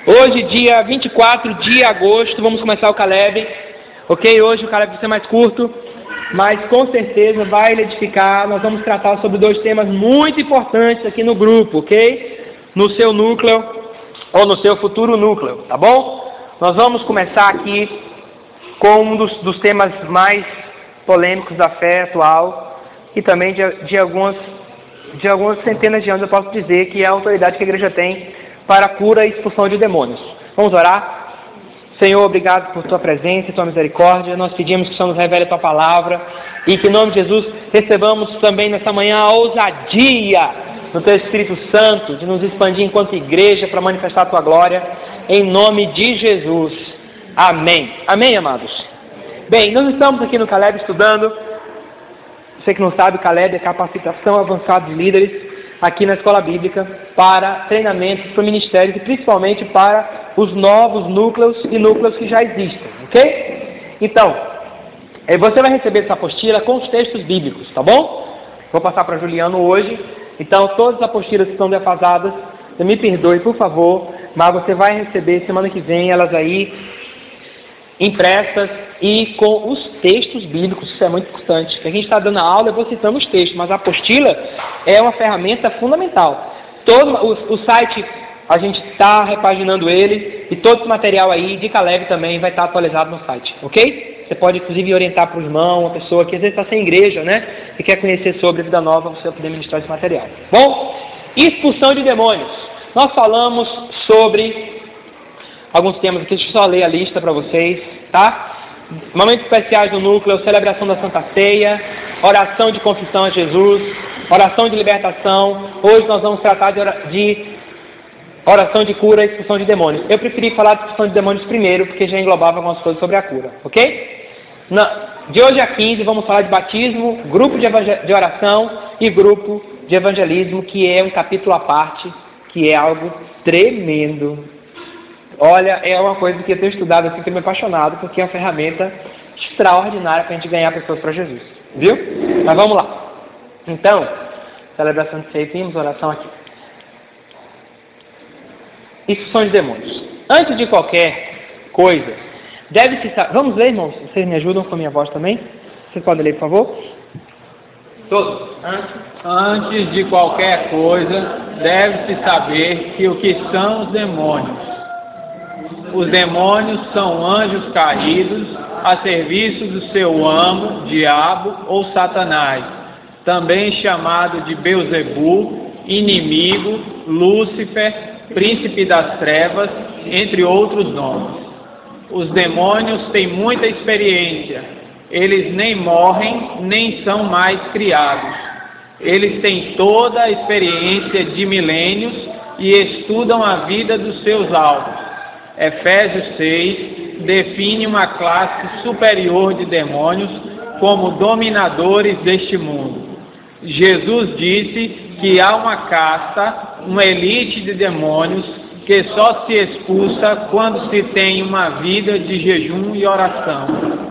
Hoje, dia 24 de agosto, vamos começar o Caleb. Ok? Hoje o Caleb vai ser mais curto, mas com certeza vai lhe edificar. Nós vamos tratar sobre dois temas muito importantes aqui no grupo, ok? No seu núcleo, ou no seu futuro núcleo, tá bom? Nós vamos começar aqui com um dos temas mais polêmicos da fé atual e também de algumas centenas de anos, eu posso dizer, que é a autoridade que a igreja tem para a cura e expulsão de demônios. Vamos orar? Senhor, obrigado por Tua presença e Tua misericórdia. Nós pedimos que o Senhor nos revele a Tua palavra e que, em nome de Jesus, recebamos também nessa manhã a ousadia do Teu Espírito Santo de nos expandir enquanto igreja para manifestar a Tua glória, em nome de Jesus. Amém. Amém, amados? Bem, nós estamos aqui no Caleb estudando. Você que não sabe, Caleb é capacitação avançada de líderes aqui na Escola Bíblica para treinamentos para ministérios e principalmente para os novos núcleos e núcleos que já existem, ok? Então, você vai receber essa apostila com os textos bíblicos, tá bom? Vou passar para Juliano hoje. Então, todas as apostilas que estão defasadas, você me perdoe, por favor, mas você vai receber semana que vem elas aí impressas e com os textos bíblicos. Isso é muito importante. A gente está dando a aula, eu vou citando os textos, mas a apostila é uma ferramenta fundamental. Todo o site, a gente está repaginando ele, e todo esse material aí de Caleb também vai estar atualizado no site, ok? Você pode, inclusive, orientar para o irmão, uma pessoa que às vezes está sem igreja, né? E quer conhecer sobre a vida nova, você vai poder ministrar esse material. Bom, expulsão de demônios. Nós falamos sobre alguns temas aqui, deixa eu só ler a lista para vocês, tá? Momentos especiais do núcleo, celebração da Santa Ceia, oração de confissão a Jesus, oração de libertação. Hoje nós vamos tratar de oração de cura e expulsão de demônios. Eu preferi falar de expulsão de demônios primeiro, porque já englobava algumas coisas sobre a cura, ok? De hoje a 15 vamos falar de batismo, grupo de oração e grupo de evangelismo, que é um capítulo à parte, que é algo tremendo. Olha, é uma coisa que eu tenho estudado assim, que eu me apaixonado, porque é uma ferramenta extraordinária para a gente ganhar pessoas para Jesus. Viu? Mas vamos lá. Então, celebração de ceia, temos oração aqui. Expulsão de demônios. Antes de qualquer coisa, deve-se saber... Vamos ler, irmãos? Vocês me ajudam com a minha voz também? Vocês podem ler, por favor? Todos. Antes de qualquer coisa, deve-se saber que o que são os demônios. Os demônios são anjos caídos a serviço do seu amo, diabo ou Satanás, também chamado de Belzebu, inimigo, Lúcifer, príncipe das trevas, entre outros nomes. Os demônios têm muita experiência. Eles nem morrem, nem são mais criados. Eles têm toda a experiência de milênios e estudam a vida dos seus alvos. Efésios 6 define uma classe superior de demônios como dominadores deste mundo. Jesus disse que há uma casta, uma elite de demônios que só se expulsa quando se tem uma vida de jejum e oração.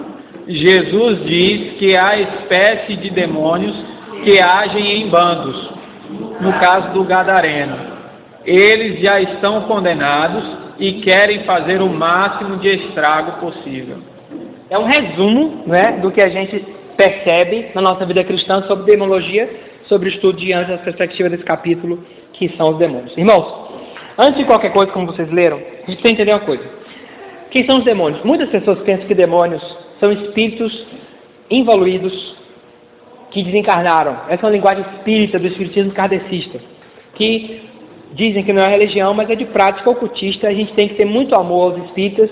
Jesus diz que há espécie de demônios que agem em bandos, no caso do Gadareno. Eles já estão condenados e querem fazer o máximo de estrago possível. É um resumo, né, do que a gente percebe na nossa vida cristã sobre demonologia, sobre o estudo de anjos, a perspectiva desse capítulo, que são os demônios. Irmãos, antes de qualquer coisa, como vocês leram, a gente precisa entender uma coisa. Quem são os demônios? Muitas pessoas pensam que demônios são espíritos involuídos que desencarnaram. Essa é uma linguagem espírita do espiritismo kardecista, que dizem que não é religião, mas é de prática ocultista. A gente tem que ter muito amor aos espíritas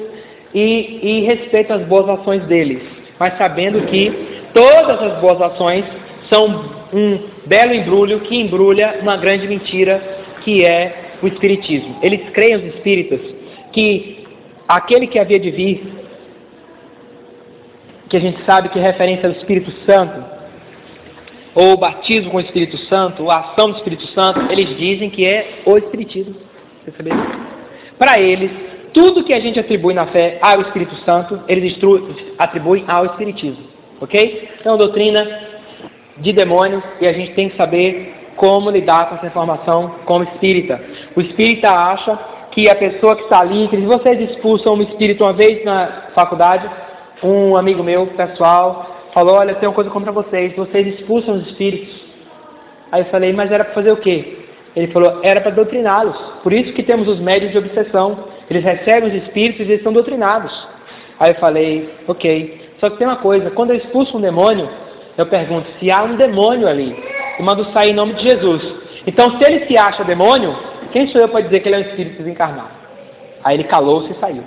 e respeito às boas ações deles, mas sabendo que todas as boas ações são um belo embrulho que embrulha uma grande mentira, que é o espiritismo. Eles creem, os espíritas, que aquele que havia de vir, que a gente sabe que é referência ao Espírito Santo, ou o batismo com o Espírito Santo, ou a ação do Espírito Santo, eles dizem que é o Espiritismo. Você sabia disso? Para eles, tudo que a gente atribui na fé ao Espírito Santo, eles atribuem ao Espiritismo. Ok? Então, doutrina de demônios, e a gente tem que saber como lidar com essa informação como espírita. O espírita acha que a pessoa que está ali, que vocês expulsam um espírito uma vez na faculdade, um amigo meu, pessoal, falou, olha, tem uma coisa contra vocês expulsam os espíritos. Aí eu falei, mas era para fazer o quê? Ele falou, era para doutriná-los. Por isso que temos os médiuns de obsessão. Eles recebem os espíritos e eles são doutrinados. Aí eu falei, ok. Só que tem uma coisa, quando eu expulso um demônio, eu pergunto se há um demônio ali. Eu mando sair em nome de Jesus. Então, se ele se acha demônio, quem sou eu para dizer que ele é um espírito desencarnado? Aí ele calou-se e saiu.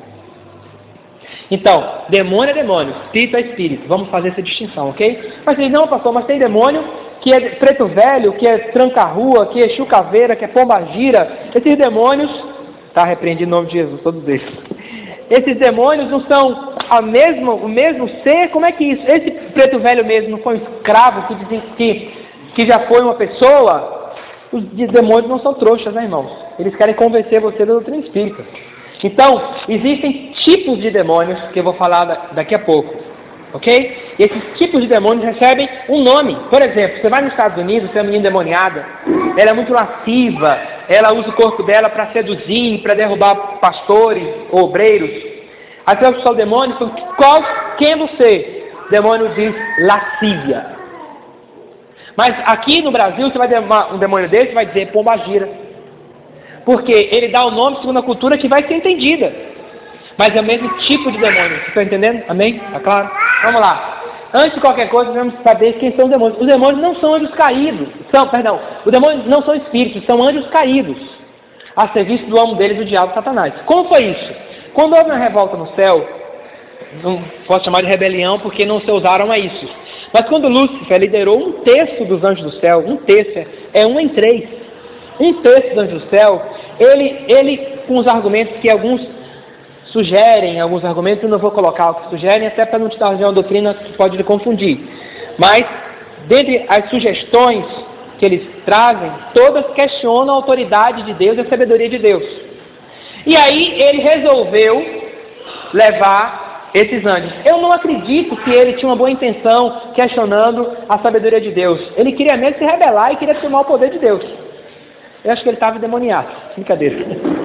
Então, demônio é demônio, espírito é espírito. Vamos fazer essa distinção, ok? Mas vocês não, pastor, mas tem demônio que é preto velho, que é tranca-rua, que é chucaveira, que é pombagira. Esses demônios, tá repreendido em nome de Jesus, todos eles. Esses demônios não são o mesmo ser? Como é que isso? Esse preto velho mesmo não foi um escravo que já foi uma pessoa? Os demônios não são trouxas, né, irmãos? Eles querem convencer você da doutrina espírita. Então, existem tipos de demônios que eu vou falar daqui a pouco, ok? E esses tipos de demônios recebem um nome. Por exemplo, você vai nos Estados Unidos, tem uma menina endemoniada, ela é muito lasciva, ela usa o corpo dela para seduzir, para derrubar pastores ou obreiros. Aí você vai buscar o demônio, quem é você? O demônio diz lascívia. Mas aqui no Brasil, você vai ter um demônio desse, vai dizer pombagira. Porque ele dá o nome segundo a cultura que vai ser entendida. Mas é o mesmo tipo de demônio. Você está entendendo? Amém? Está claro? Vamos lá. Antes de qualquer coisa, devemos saber quem são os demônios. Os demônios não são anjos caídos. Os demônios não são espíritos, são anjos caídos. A serviço do amo deles, o diabo, Satanás. Como foi isso? Quando houve uma revolta no céu, não posso chamar de rebelião porque não se usaram a isso. Mas quando Lúcifer liderou um terço dos anjos do céu, um terço é 1 em 3. Um terço dos anjos do céu, ele com os argumentos que alguns sugerem, alguns argumentos eu não vou colocar o que sugerem, até para não te dar uma doutrina que pode lhe confundir. Mas, dentre as sugestões que eles trazem, todas questionam a autoridade de Deus e a sabedoria de Deus. E aí ele resolveu levar esses anjos. Eu não acredito que ele tinha uma boa intenção questionando a sabedoria de Deus. Ele queria mesmo se rebelar e queria tomar o poder de Deus. Eu acho que ele estava endemoniado. Brincadeira.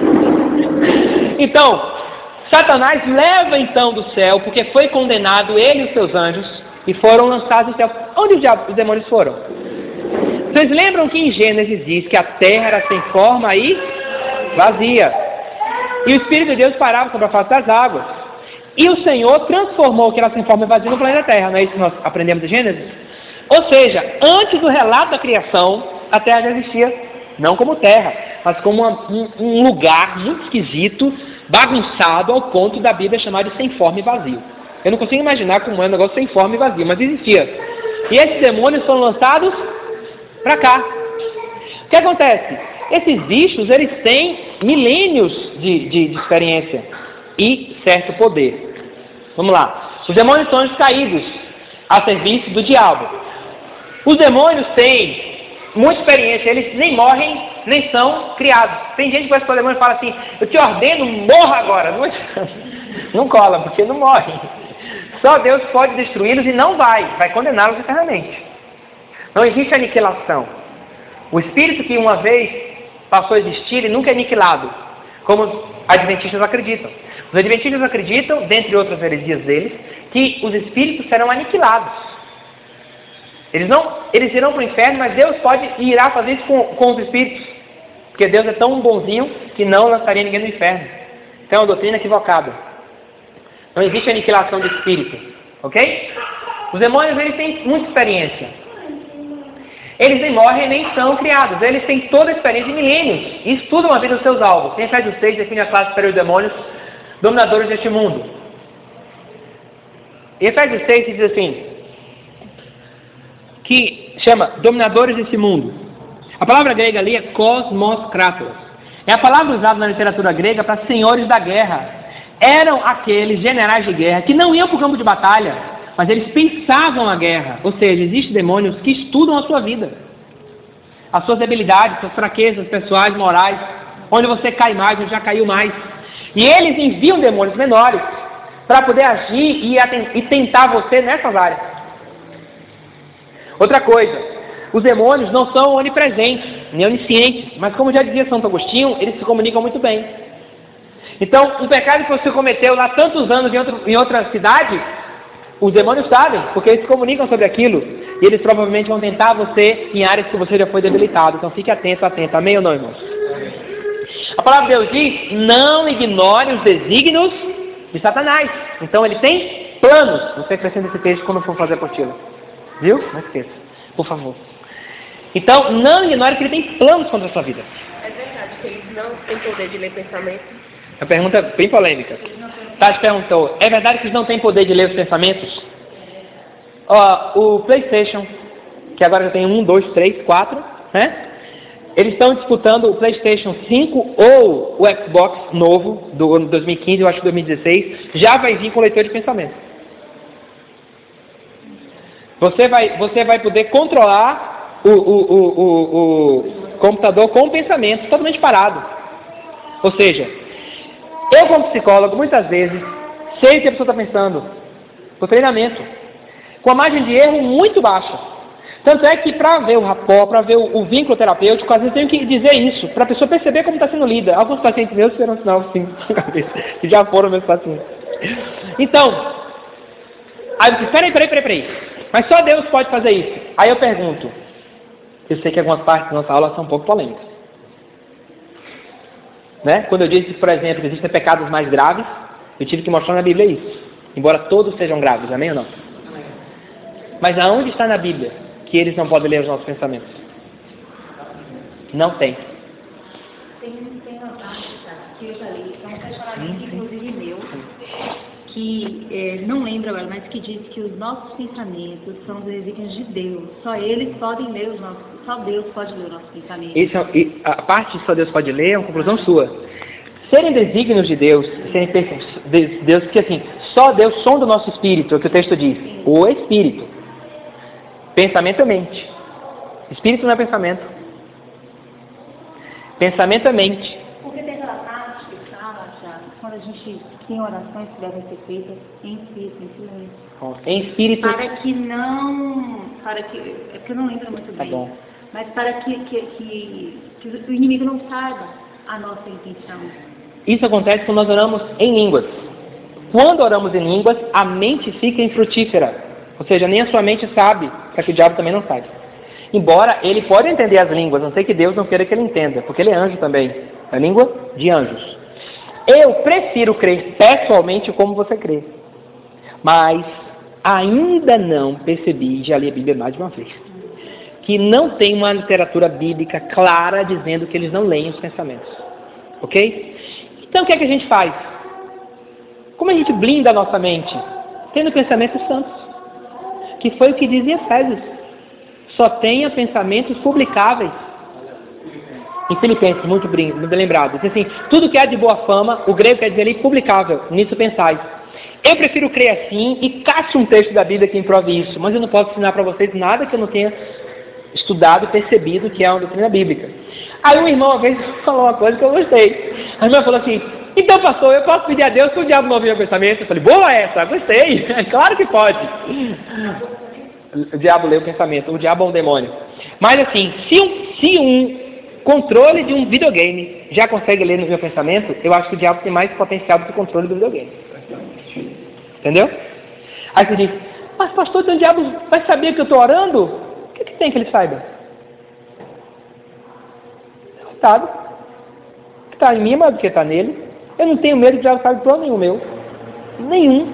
Então, Satanás leva então do céu, porque foi condenado ele e os seus anjos, e foram lançados do céu. Onde os demônios foram? Vocês lembram que em Gênesis diz que a terra era sem forma e vazia. E o Espírito de Deus parava sobre a face das águas. E o Senhor transformou aquela sem forma e vazia no planeta Terra. Não é isso que nós aprendemos em Gênesis? Ou seja, antes do relato da criação, a terra já existia. Não como terra, mas como um lugar muito esquisito, bagunçado, ao ponto da Bíblia chamar de sem forma e vazio. Eu não consigo imaginar como é um negócio sem forma e vazio, mas existia. E esses demônios foram lançados para cá. O que acontece? Esses bichos, eles têm milênios de experiência e certo poder. Vamos lá. Os demônios são anjos caídos a serviço do diabo. Os demônios têm muita experiência, eles nem morrem, nem são criados. Tem gente que vai para o demônio e fala assim, eu te ordeno, morra agora. Não cola, porque não morre. Só Deus pode destruí-los e não vai condená-los eternamente. Não existe aniquilação. O espírito que uma vez passou a existir, ele nunca é aniquilado, como os adventistas acreditam. Os adventistas acreditam, dentre outras heresias deles, que os espíritos serão aniquilados. Eles irão para o inferno, mas Deus irá fazer isso com os espíritos. Porque Deus é tão bonzinho que não lançaria ninguém no inferno. Então é uma doutrina equivocada. Não existe aniquilação do espírito. Ok? Os demônios, eles têm muita experiência. Eles nem morrem, nem são criados. Eles têm toda a experiência de milênios. E estudam a vida dos seus alvos. Em Efésios 6 define a classe superior de demônios, dominadores deste mundo. Em Efésios 6 diz assim, que chama dominadores desse mundo. A palavra grega ali é kosmos-kratos. É a palavra usada na literatura grega para senhores da guerra. Eram aqueles generais de guerra que não iam para o campo de batalha, mas eles pensavam a guerra. Ou seja, existem demônios que estudam a sua vida, as suas debilidades, suas fraquezas pessoais, morais, onde você cai mais, onde já caiu mais. E eles enviam demônios menores para poder agir e tentar você nessas áreas. Outra coisa, os demônios não são onipresentes, nem oniscientes, mas como já dizia Santo Agostinho, eles se comunicam muito bem. Então, um pecado que você cometeu lá tantos anos em outra cidade, os demônios sabem, porque eles se comunicam sobre aquilo. E eles provavelmente vão tentar você em áreas que você já foi debilitado. Então fique atento, atento. Amém ou não, irmãos? A palavra de Deus diz, não ignore os desígnios de Satanás. Então ele tem planos. Você acrescenta esse texto quando for fazer a apostila. Viu? Não esqueça, por favor. Então, não ignore que ele tem planos contra a sua vida. É verdade que eles não têm poder de ler pensamentos? A pergunta é bem polêmica. Tati perguntou, é verdade que eles não têm poder de ler os pensamentos? O PlayStation, que agora já tem 1, 2, 3, 4, né? Eles estão disputando o PlayStation 5 ou o Xbox novo, do ano 2015, eu acho que 2016, já vai vir com leitor de pensamento. Você vai poder controlar o computador com o pensamento totalmente parado. Ou seja, eu como psicólogo, muitas vezes, sei o que a pessoa está pensando, por treinamento, com a margem de erro muito baixa. Tanto é que para ver o rapport, para ver o vínculo terapêutico, às vezes eu tenho que dizer isso, para a pessoa perceber como está sendo lida. Alguns pacientes meus fizeram um sinal assim, que já foram meus pacientes. Então, aí eu disse, peraí. Mas só Deus pode fazer isso. Aí eu pergunto, eu sei que algumas partes da nossa aula são um pouco polêmicas. Né? Quando eu disse, por exemplo, que existem pecados mais graves, eu tive que mostrar na Bíblia isso. Embora todos sejam graves, amém ou não? Mas aonde está na Bíblia que eles não podem ler os nossos pensamentos? Não tem. Tem uma parte, que eu já li, é um questionamento, inclusive meu, que não lembro agora, mas que diz que os nossos pensamentos são os desígnios de Deus. Só eles podem ler os nossos, só Deus pode ler os nossos pensamentos. E a parte que só Deus pode ler é uma conclusão sua. Serem desígnios de Deus, serem de Deus, porque assim, só Deus sonda o nosso espírito, é o que o texto diz. Sim. O espírito. Pensamento é mente. Espírito não é pensamento. Pensamento é mente. Porque tem aquela parte que fala, já, quando a gente tem orações que devem ser feitas em espírito, em espírito. É porque eu não lembro muito bem. Tá bom. Mas para que o inimigo não saiba a nossa intenção. Isso acontece quando nós oramos em línguas. Quando oramos em línguas, a mente fica infrutífera. Ou seja, nem a sua mente sabe, para que o diabo também não saiba. Embora ele pode entender as línguas, não sei que Deus não queira que ele entenda, porque ele é anjo também. É a língua de anjos. Eu prefiro crer pessoalmente como você crê. Mas ainda não percebi, já li a Bíblia mais de uma vez, que não tem uma literatura bíblica clara dizendo que eles não leem os pensamentos. Ok? Então o que é que a gente faz? Como a gente blinda a nossa mente? Tendo pensamentos santos. Que foi o que diz em Efésios. Só tenha pensamentos publicáveis. Em Filipenses, muito bem lembrado. Diz assim, tudo que há de boa fama, o grego quer dizer ali publicável. Nisso pensais. Eu prefiro crer assim e caço um texto da Bíblia que prove isso. Mas eu não posso ensinar para vocês nada que eu não tenha estudado e percebido que é uma doutrina bíblica. Aí um irmão uma vez falou uma coisa que eu gostei. A irmã falou assim, então pastor, eu posso pedir a Deus que o diabo não ouviu meu pensamento? Eu falei, boa essa, gostei. Claro que pode. O diabo lê o pensamento, o diabo é um demônio. Mas assim, se um controle de um videogame já consegue ler no meu pensamento, eu acho que o diabo tem mais potencial do que o controle do videogame. Entendeu? Aí você diz, mas pastor, então o diabo vai saber que eu estou orando? O que tem que ele saiba? Coitado. O que está em mim é mais do que está nele. Eu não tenho medo de diabo sabe plano nenhum meu. Nenhum.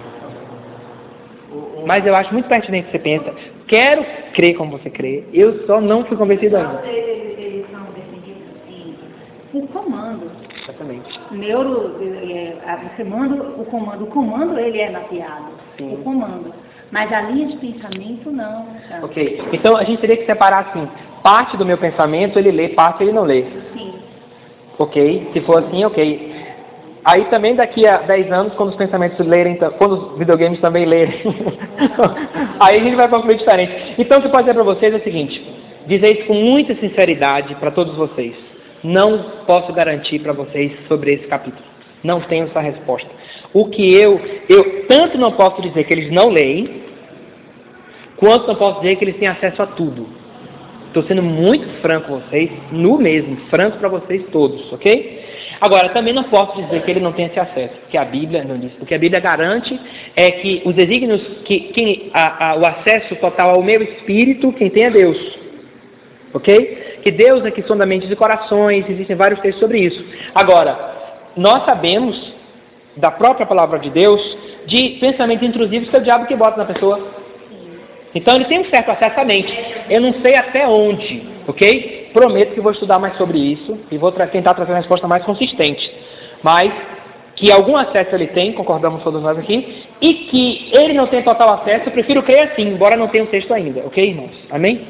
Mas eu acho muito pertinente que você pensa, quero crer como você crê, eu só não fui convencido ainda. Eles são defendidos assim, por comando. Exatamente. Você manda o comando ele é mapeado. Sim. O comando. Mas a linha de pensamento não. Sabe? Ok. Então a gente teria que separar assim, parte do meu pensamento ele lê, parte ele não lê. Sim. Ok? Se for assim, ok. Aí também daqui a 10 anos, quando os pensamentos lerem, quando os videogames também lerem, aí a gente vai para um caminho diferente. Então o que eu posso dizer para vocês é o seguinte, dizer isso com muita sinceridade para todos vocês. Não posso garantir para vocês sobre esse capítulo. Não tenho essa resposta. O que eu tanto não posso dizer que eles não leem, quanto não posso dizer que eles têm acesso a tudo Estou sendo muito franco com vocês, no mesmo, franco para vocês todos, ok? Agora, também não posso dizer que ele não tem esse acesso, porque a Bíblia não diz. O que a Bíblia garante é que os desígnios, o acesso total ao meu espírito, quem tem é Deus, ok? Que Deus é que sonda mentes e corações, existem vários textos sobre isso. Agora, nós sabemos, da própria palavra de Deus, de pensamentos intrusivos que é o diabo que bota na pessoa. Então ele tem um certo acesso à mente. Eu não sei até onde, ok? Prometo que vou estudar mais sobre isso e vou tentar trazer uma resposta mais consistente. Mas que algum acesso ele tem, concordamos todos nós aqui, e que ele não tem total acesso, eu prefiro crer assim, embora não tenha um texto ainda, ok, irmãos? Amém?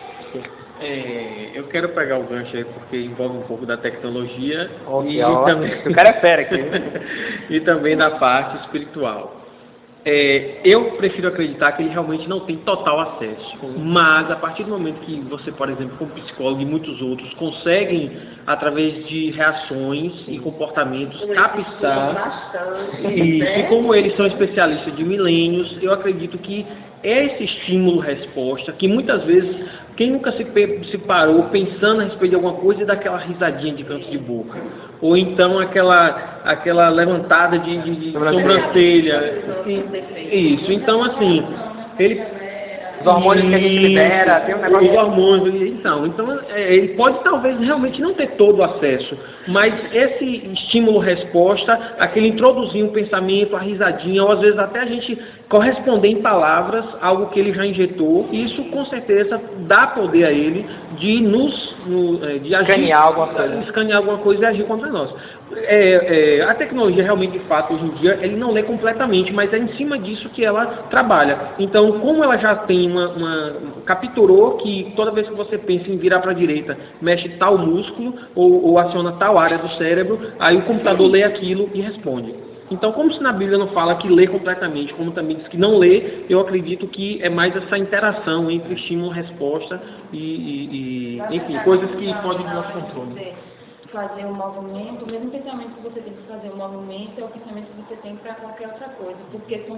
Eu quero pegar o gancho aí porque envolve um pouco da tecnologia e também... O cara é fera aqui. E também da parte espiritual. Eu prefiro acreditar que ele realmente não tem total acesso, mas a partir do momento que você, por exemplo, como psicólogo e muitos outros, conseguem, através de reações e comportamentos, captar, e como eles são especialistas de milênios, eu acredito que esse estímulo-resposta, que muitas vezes, quem nunca se parou pensando a respeito de alguma coisa e dá aquela risadinha de canto de boca, ou então aquela levantada de sobrancelha. Isso, então assim, os hormônios que a gente libera, tem um negócio... Os hormônios, então ele pode talvez realmente não ter todo o acesso, mas esse estímulo-resposta, aquele introduzir um pensamento, a risadinha, ou às vezes até a gente corresponder em palavras, algo que ele já injetou, isso com certeza dá poder a ele de de agir, escanear alguma coisa e agir contra nós. A tecnologia realmente, de fato, hoje em dia, ele não lê completamente, mas é em cima disso que ela trabalha. Então, como ela já tem capturou que toda vez que você pensa em virar para a direita, mexe tal músculo ou aciona tal área do cérebro, aí o computador lê aquilo e responde. Então, como se na Bíblia não fala que lê completamente, como também diz que não lê, eu acredito que é mais essa interação entre estímulo e resposta enfim, coisas que podem do nosso controle. Fazer um movimento, o mesmo pensamento que você tem que fazer um movimento é o pensamento que você tem para qualquer outra coisa, porque são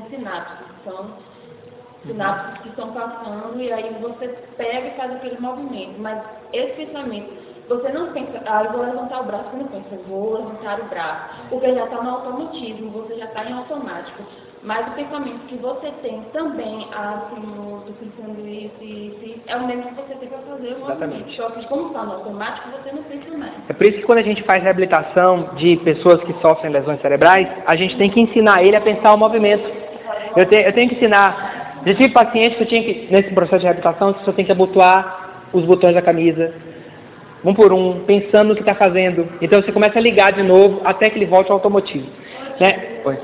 sinapses que estão passando e aí você pega e faz aquele movimento. Mas esse pensamento, você não pensa, eu vou levantar o braço, você não pensa, vou levantar o braço, porque já está no automatismo, você já está em automático. Mas o pensamento que você tem também, Senhor, estou pensando isso, é o mesmo que você tem para fazer o movimento. Só que como está no automático, você não pensa mais. É por isso que quando a gente faz reabilitação de pessoas que sofrem lesões cerebrais, a gente tem que ensinar ele a pensar o movimento. Eu tenho que ensinar. Já tive paciente que eu tinha que, nesse processo de reabilitação, você só tem que abotoar os botões da camisa, um por um, pensando no que está fazendo. Então você começa a ligar de novo até que ele volte ao automotivo. Né? Oi.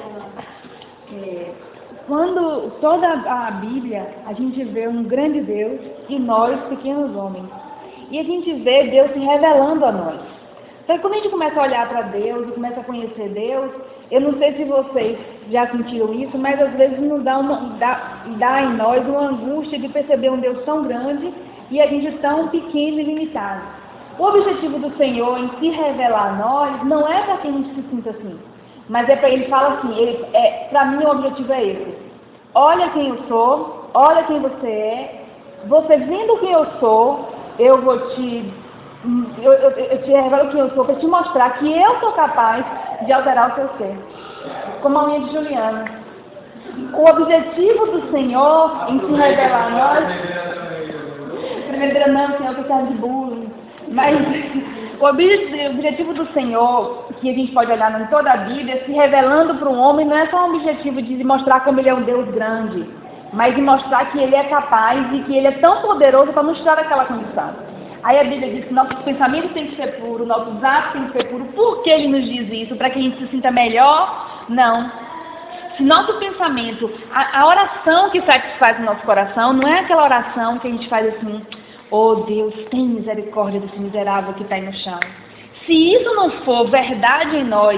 Quando toda a Bíblia, a gente vê um grande Deus e nós, pequenos homens. E a gente vê Deus se revelando a nós. Então, quando a gente começa a olhar para Deus e começa a conhecer Deus, eu não sei se vocês já sentiram isso, mas às vezes nos dá em nós uma angústia de perceber um Deus tão grande e a gente tão pequeno e limitado. O objetivo do Senhor em se revelar a nós não é para que a gente se sinta assim, mas é para Ele falar assim, para mim o objetivo é esse. Olha quem eu sou, olha quem você é, você vendo quem eu sou, eu vou te revelo quem eu sou para te mostrar que eu sou capaz de alterar o seu ser. Como a unha de Juliana. O objetivo do Senhor em se revelar a nós... Primeiro não, Senhor, que serve de bullying. Mas o objetivo do Senhor, que a gente pode olhar em toda a Bíblia, se revelando para um homem, não é só um objetivo de mostrar como ele é um Deus grande, mas de mostrar que ele é capaz e que ele é tão poderoso para nos tirar daquela condição. Aí a Bíblia diz que nossos pensamentos têm que ser puros, nossos atos têm que ser puros. Por que ele nos diz isso? Para que a gente se sinta melhor? Não. Se nosso pensamento, a oração que satisfaz o nosso coração, não é aquela oração que a gente faz assim, oh Deus, tem misericórdia desse miserável que está aí no chão. Se isso não for verdade em nós,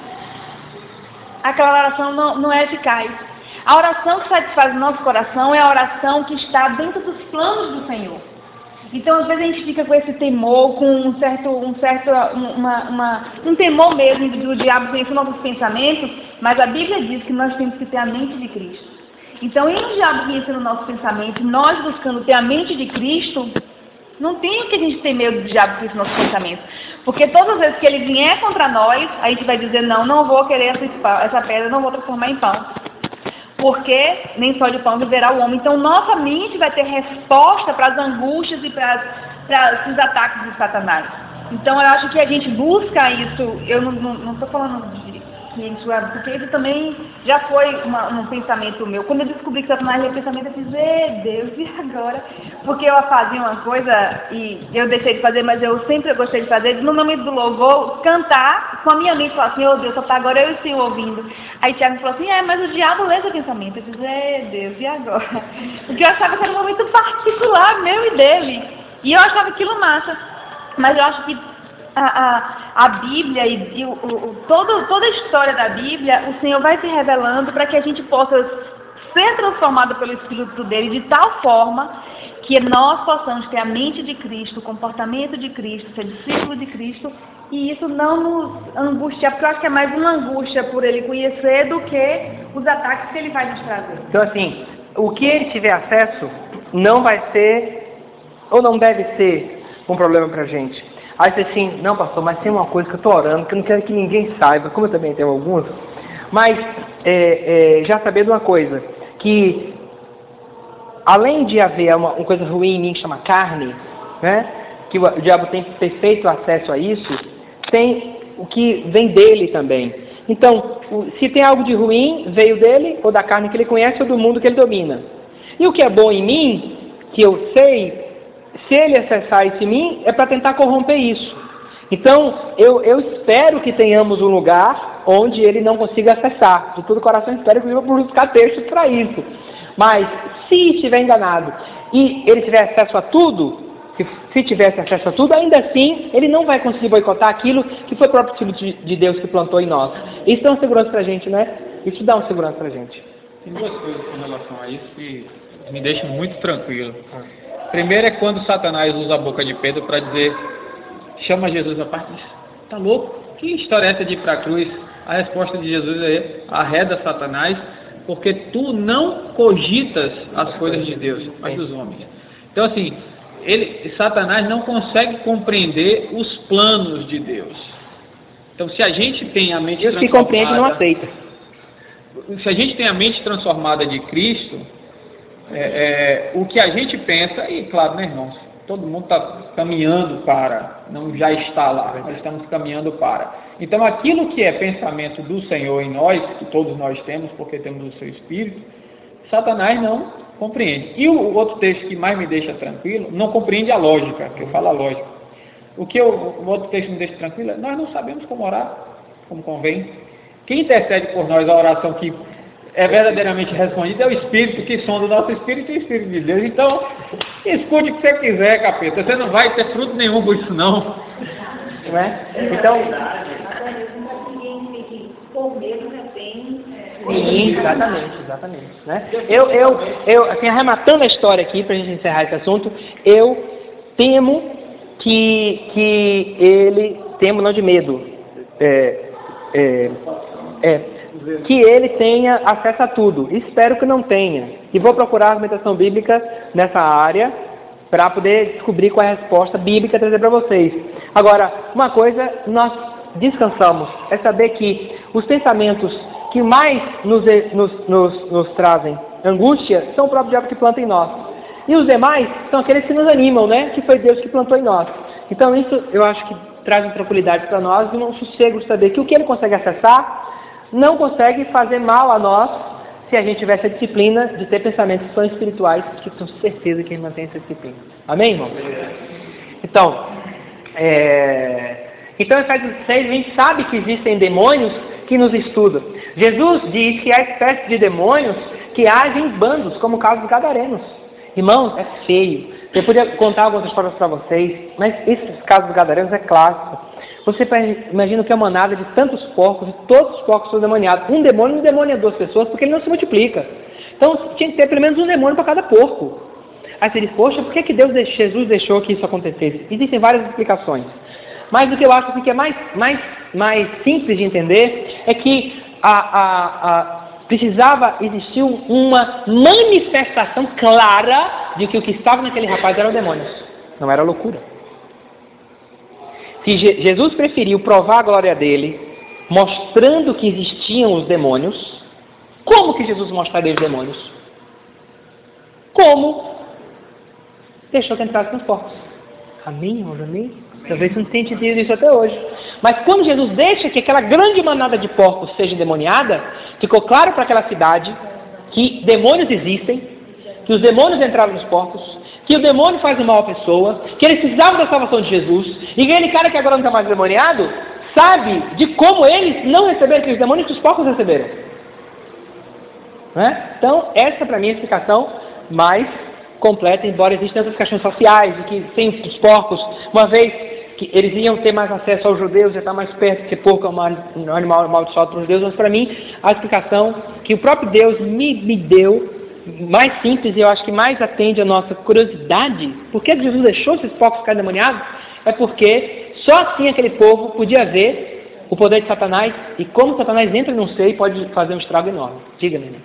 aquela oração não é eficaz. A oração que satisfaz o nosso coração é a oração que está dentro dos planos do Senhor. Então, às vezes a gente fica com esse temor, com um temor mesmo do diabo conhecer nossos pensamentos, mas a Bíblia diz que nós temos que ter a mente de Cristo. Então, em o diabo conhecendo o nosso pensamento, nós buscando ter a mente de Cristo, Não tem o que a gente ter medo do diabo com esse nosso pensamento. Porque todas as vezes que ele vier contra nós, a gente vai dizer, não vou querer essa pedra, não vou transformar em pão. Porque nem só de pão viverá o homem. Então, nossa mente vai ter resposta para as angústias e para os ataques de Satanás. Então, eu acho que a gente busca isso. Eu não estou falando de que isso, porque isso também já foi um pensamento meu. Quando eu descobri que Satanás lia pensamento, eu fiz, Deus, e agora? Porque eu fazia uma coisa e eu deixei de fazer, mas eu sempre gostei de fazer, no momento do louvor, cantar com a minha mente, falar assim, Deus, só tá agora eu estou ouvindo. Aí Tiago falou assim, mas o diabo lê seu pensamento. Eu fiz, Deus, e agora? Porque eu achava que era um momento particular meu e dele. E eu achava aquilo massa. Mas eu acho que a Bíblia e toda a história da Bíblia, o Senhor vai se revelando para que a gente possa ser transformado pelo Espírito dele de tal forma que nós possamos ter a mente de Cristo, o comportamento de Cristo, ser discípulo de Cristo, e isso não nos angustiar, porque eu acho que é mais uma angústia por ele conhecer do que os ataques que ele vai nos trazer. Então, assim, o que ele tiver acesso não vai ser, ou não deve ser, um problema pra gente. Aí você assim, não, pastor, mas tem uma coisa que eu estou orando, que eu não quero que ninguém saiba, como eu também tenho alguns, mas já sabendo uma coisa, que além de haver uma coisa ruim em mim que chama carne, né, que o diabo tem perfeito acesso a isso, tem o que vem dele também. Então, se tem algo de ruim, veio dele, ou da carne que ele conhece, ou do mundo que ele domina. E o que é bom em mim, que eu sei, se ele acessar isso em mim, é para tentar corromper isso. Então, eu espero que tenhamos um lugar onde ele não consiga acessar. De todo o coração, espero que eu vou buscar textos para isso. Mas, se estiver enganado e ele tiver acesso a tudo, se tivesse acesso a tudo, ainda assim, ele não vai conseguir boicotar aquilo que foi o próprio Filho de Deus que plantou em nós. Isso dá uma segurança para a gente, né? Isso dá uma segurança para a gente. Tem duas coisas com relação a isso que me deixam muito tranquilo. Primeiro é quando Satanás usa a boca de Pedro para dizer, chama Jesus à parte e diz, tá louco? Que história é essa de ir para a cruz? A resposta de Jesus é, arreda Satanás, porque tu não cogitas as coisas de Deus, mas dos homens. Então assim, Satanás não consegue compreender os planos de Deus. Então se a gente tem a mente transformada... Deus que compreende não aceita. Se a gente tem a mente transformada de Cristo... o que a gente pensa, e claro, né, irmãos, todo mundo está caminhando para, não já está lá, nós estamos caminhando para. Então, aquilo que é pensamento do Senhor em nós, que todos nós temos, porque temos o seu Espírito, Satanás não compreende. E o outro texto que mais me deixa tranquilo, não compreende a lógica, que eu falo a lógica. O outro texto me deixa tranquilo é, nós não sabemos como orar, como convém. Quem intercede por nós a oração que é verdadeiramente respondido é o Espírito que sonda o nosso Espírito e o Espírito de Deus. Então, escute o que você quiser, capeta. Você não vai ter fruto nenhum por isso, não. Não é? Então... Sim, exatamente. Né? Eu, assim, arrematando a história aqui, para a gente encerrar esse assunto, eu temo que ele... Temo não de medo. Que ele tenha acesso a tudo. Espero que não tenha. E vou procurar a argumentação bíblica nessa área para poder descobrir qual é a resposta bíblica e trazer para vocês. Agora, uma coisa nós descansamos é saber que os pensamentos que mais nos trazem angústia são o próprio diabo que planta em nós. E os demais são aqueles que nos animam, né? Que foi Deus que plantou em nós. Então isso eu acho que traz uma tranquilidade para nós e um sossego de saber que o que ele consegue acessar não consegue fazer mal a nós se a gente tivesse a disciplina de ter pensamentos que são espirituais, que tenho certeza que ele mantém essa disciplina. Amém, irmão? Então, em Efésios 6 a gente sabe que existem demônios que nos estudam. Jesus diz que há espécies de demônios que agem em bandos, como o caso dos gadarenos. Irmãos, é feio. Eu podia contar algumas histórias para vocês, mas esses casos dos gadarenos é clássico. Você imagina que é uma manada de tantos porcos, e todos os porcos são demoniados. Um demônio não demonia 2 pessoas, porque ele não se multiplica. Então tinha que ter pelo menos um demônio para cada porco. Aí você diz, poxa, por que Jesus deixou que isso acontecesse? Existem várias explicações. Mas o que eu acho que é mais simples de entender é que precisava existir uma manifestação clara de que o que estava naquele rapaz eram demônios. não era loucura. Se Jesus preferiu provar a glória dele, mostrando que existiam os demônios, como que Jesus mostraria os demônios? Como? Deixou que entrasse nos porcos. Amém, irmãos? Amém? Talvez você não tenha entendido isso até hoje. Mas quando Jesus deixa que aquela grande manada de porcos seja endemoniada, ficou claro para aquela cidade que demônios existem, que os demônios entraram nos porcos, que o demônio faz mal à pessoa, que eles precisavam da salvação de Jesus, e aquele cara que agora não está mais demoniado, sabe de como eles não receberam aqueles demônios que os porcos receberam. Né? Então, essa para mim é a explicação mais completa, embora existam outras questões sociais, de que sem os porcos, uma vez que eles iam ter mais acesso aos judeus, ia estar mais perto, porque porco é um animal amaldiçoado para os judeus, mas para mim, a explicação que o próprio Deus me deu, mais simples e eu acho que mais atende a nossa curiosidade, por que Jesus deixou esses porcos ficarem demoniados? É porque só assim aquele povo podia ver o poder de Satanás e como Satanás entra num ser e pode fazer um estrago enorme. Diga, menina.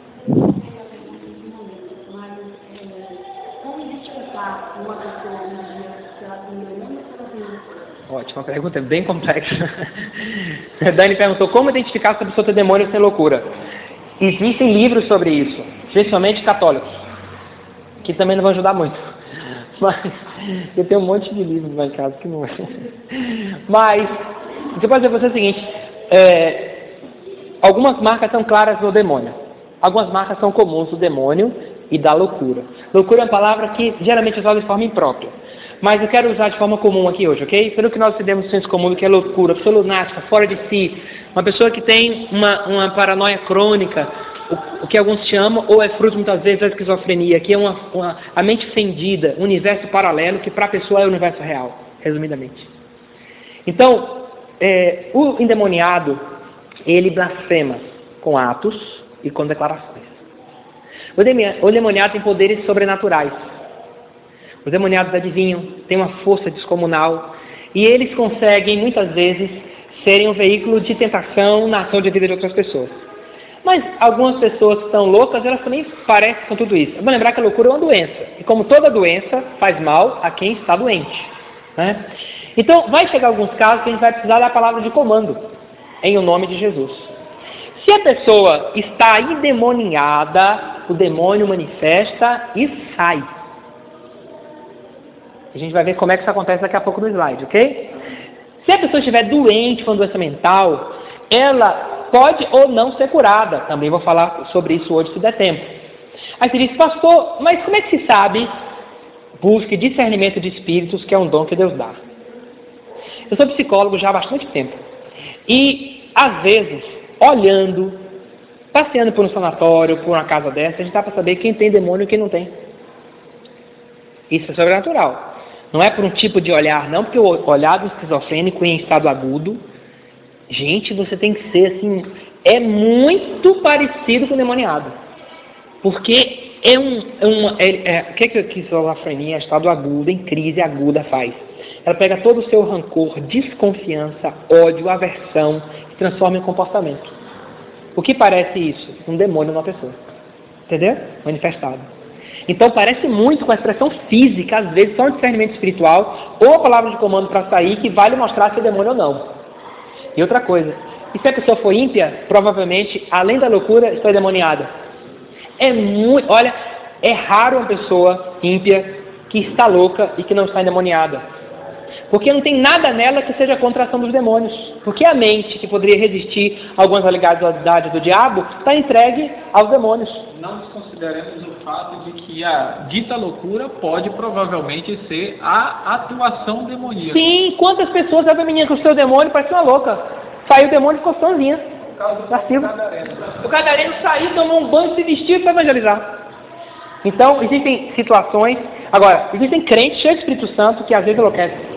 Ótima pergunta, é bem complexa. A Dani perguntou como identificar se a pessoa tem demônio sem loucura. Existem livros sobre isso, principalmente católicos, que também não vão ajudar muito. Mas eu tenho um monte de livros lá em casa que não. Mas o que eu posso dizer para você é o seguinte: algumas marcas são claras do demônio, algumas marcas são comuns do demônio e da loucura. Loucura é uma palavra que geralmente é usada de forma imprópria, mas eu quero usar de forma comum aqui hoje, ok? Pelo que nós entendemos no senso comum do que é loucura, pessoa lunática, fora de si, uma pessoa que tem uma paranoia crônica, o que alguns chamam, ou é fruto muitas vezes da esquizofrenia, que é a mente fendida, um universo paralelo que para a pessoa é o universo real, resumidamente. Então, o endemoniado, ele blasfema com atos e com declarações. O endemoniado tem poderes sobrenaturais. Os demoniados adivinham, têm uma força descomunal e eles conseguem muitas vezes serem um veículo de tentação na ação de vida de outras pessoas. Mas algumas pessoas que são loucas, elas também parecem com tudo isso. Vamos lembrar que a loucura é uma doença. E como toda doença, faz mal a quem está doente. Né? Então, vai chegar alguns casos que a gente vai precisar da palavra de comando, em o nome de Jesus. Se a pessoa está endemoniada, o demônio manifesta e sai. A gente vai ver como é que isso acontece daqui a pouco no slide, ok? Se a pessoa estiver doente com doença mental, ela pode ou não ser curada. Também vou falar sobre isso hoje, se der tempo. Aí você diz, pastor, mas como é que se sabe? Busque discernimento de espíritos, que é um dom que Deus dá. Eu sou psicólogo já há bastante tempo. E, às vezes, olhando, passeando por um sanatório, por uma casa dessa, a gente dá para saber quem tem demônio e quem não tem. Isso é sobrenatural. Não é por um tipo de olhar, não, porque o olhar do esquizofrênico em estado agudo, gente, você tem que ser assim, é muito parecido com o demoniado. Porque o que a esquizofrenia, estado agudo, em crise aguda faz? Ela pega todo o seu rancor, desconfiança, ódio, aversão e transforma em comportamento. O que parece isso? Um demônio numa pessoa. Entendeu? Manifestado. Então parece muito com a expressão física, às vezes só um discernimento espiritual ou a palavra de comando para sair que vai lhe mostrar se é demônio ou não. E outra coisa, e se a pessoa for ímpia, provavelmente, além da loucura, está endemoniada. Olha, é raro uma pessoa ímpia que está louca e que não está endemoniada. Porque não tem nada nela que seja contra a ação dos demônios. Porque a mente, que poderia resistir a algumas alegadades do diabo, está entregue aos demônios. Não desconsideremos o fato de que a dita loucura pode provavelmente ser a atuação demoníaca. Sim, quantas pessoas sabem a menina com o seu demônio parece uma louca. Saiu o demônio e ficou sozinha. O gadareno saiu, tomou um banho, se vestiu para evangelizar. Então, existem situações... Agora, existem crentes cheios de Espírito Santo que às vezes enlouquecem.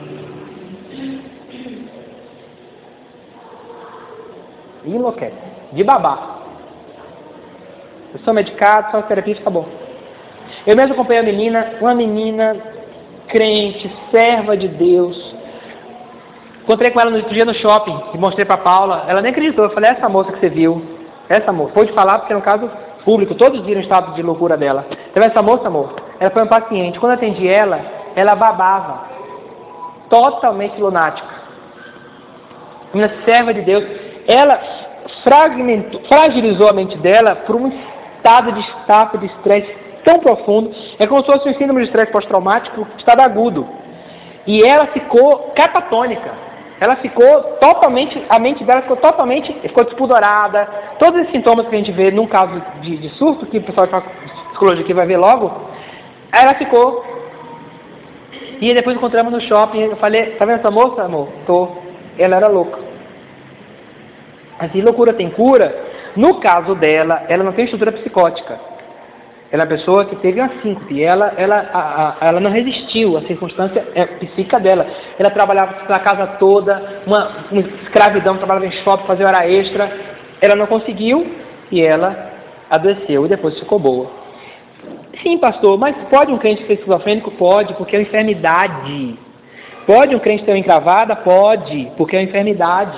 E enlouquece. De babá. Eu sou medicado, sou terapia, acabou. Eu mesmo acompanhei uma menina crente, serva de Deus. Encontrei com ela no outro dia no shopping e mostrei para Paula. Ela nem acreditou. Eu falei, essa moça que você viu, essa moça. Pode falar porque no caso público, todos viram o estado de loucura dela. Então essa moça, amor, ela foi um paciente. Quando eu atendi ela, ela babava. Totalmente lunática. Uma serva de Deus. Ela fragilizou a mente dela por um estado de estafa, de estresse tão profundo. É como se fosse um síndrome de estresse pós-traumático, estado agudo. E ela ficou catatônica. Ela ficou totalmente, a mente dela ficou despudorada. Todos esses sintomas que a gente vê num caso de surto, que o pessoal de psicologia aqui vai ver logo, ela ficou. E depois encontramos no shopping, eu falei, tá vendo essa moça, amor? Tô. Ela era louca. Assim, loucura tem cura. No caso dela, ela não tem estrutura psicótica. Ela é uma pessoa que teve uma síncope. Ela não resistiu à circunstância psíquica dela. Ela trabalhava na casa toda, uma escravidão, trabalhava em shopping, fazia hora extra. Ela não conseguiu e ela adoeceu e depois ficou boa. Sim, pastor, mas pode um crente ser esquizofrênico? Pode, porque é uma enfermidade. Pode um crente ter uma encravada? Pode, porque é uma enfermidade.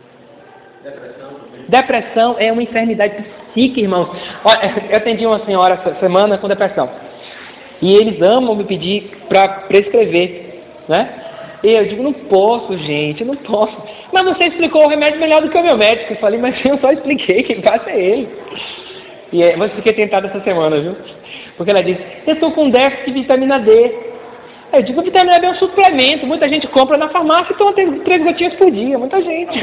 Depressão é uma enfermidade psíquica, irmãos. Eu atendi uma senhora essa semana com depressão. E eles amam me pedir para prescrever, né? E eu digo, não posso, gente, não posso. Mas você explicou o remédio melhor do que o meu médico. Eu falei, mas eu só expliquei, quem passa é ele. E eu fiquei tentado essa semana, viu? Porque ela disse, eu estou com déficit de vitamina D. Eu digo, vitamina D é um suplemento. Muita gente compra na farmácia e toma 3 gotinhas por dia. Muita gente.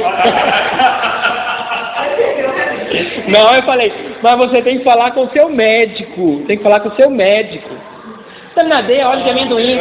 Não, eu falei, mas você tem que falar com o seu médico. Tem que falar com o seu médico. Vitamina D é óleo de amendoim.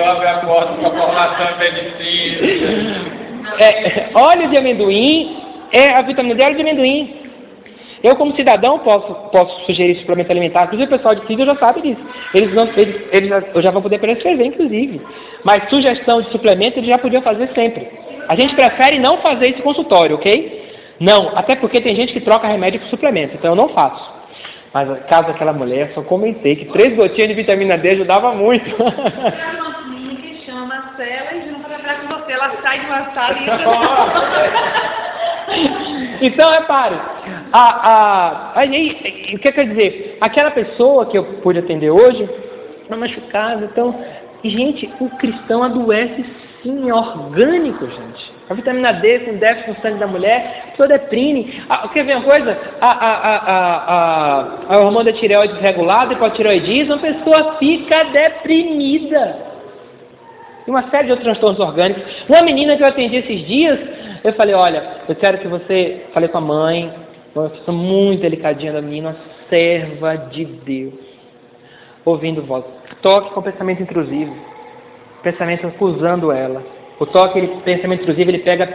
Óleo de amendoim a vitamina D é óleo de amendoim. Eu, como cidadão, posso sugerir suplemento alimentar. Inclusive, o pessoal de CID já sabe disso. Eles já vão poder prescrever, inclusive. Mas sugestão de suplemento, eles já podiam fazer sempre. A gente prefere não fazer esse consultório, ok? Não, até porque tem gente que troca remédio por suplemento. Então, eu não faço. Mas, caso daquela mulher, só comentei que 3 gotinhas de vitamina D ajudava muito. Tem uma menina que chama a Cela e junto para falar com você. Ela sai de uma sala e Então, repare, o que quer dizer? Aquela pessoa que eu pude atender hoje, está machucada, então, gente, o cristão adoece sim, é orgânico, gente. A vitamina D com déficit no sangue da mulher, a pessoa deprime. Quer ver uma coisa? A hormônio da tireoide desregulada, hipotireoidismo, a pessoa fica deprimida. E uma série de outros transtornos orgânicos. Uma menina que eu atendi esses dias, eu falei, olha, eu quero que você fale com a mãe, uma pessoa muito delicadinha da menina, uma serva de Deus, ouvindo voz. Toque com pensamento intrusivo, pensamento acusando ela. O toque, pensamento intrusivo, ele pega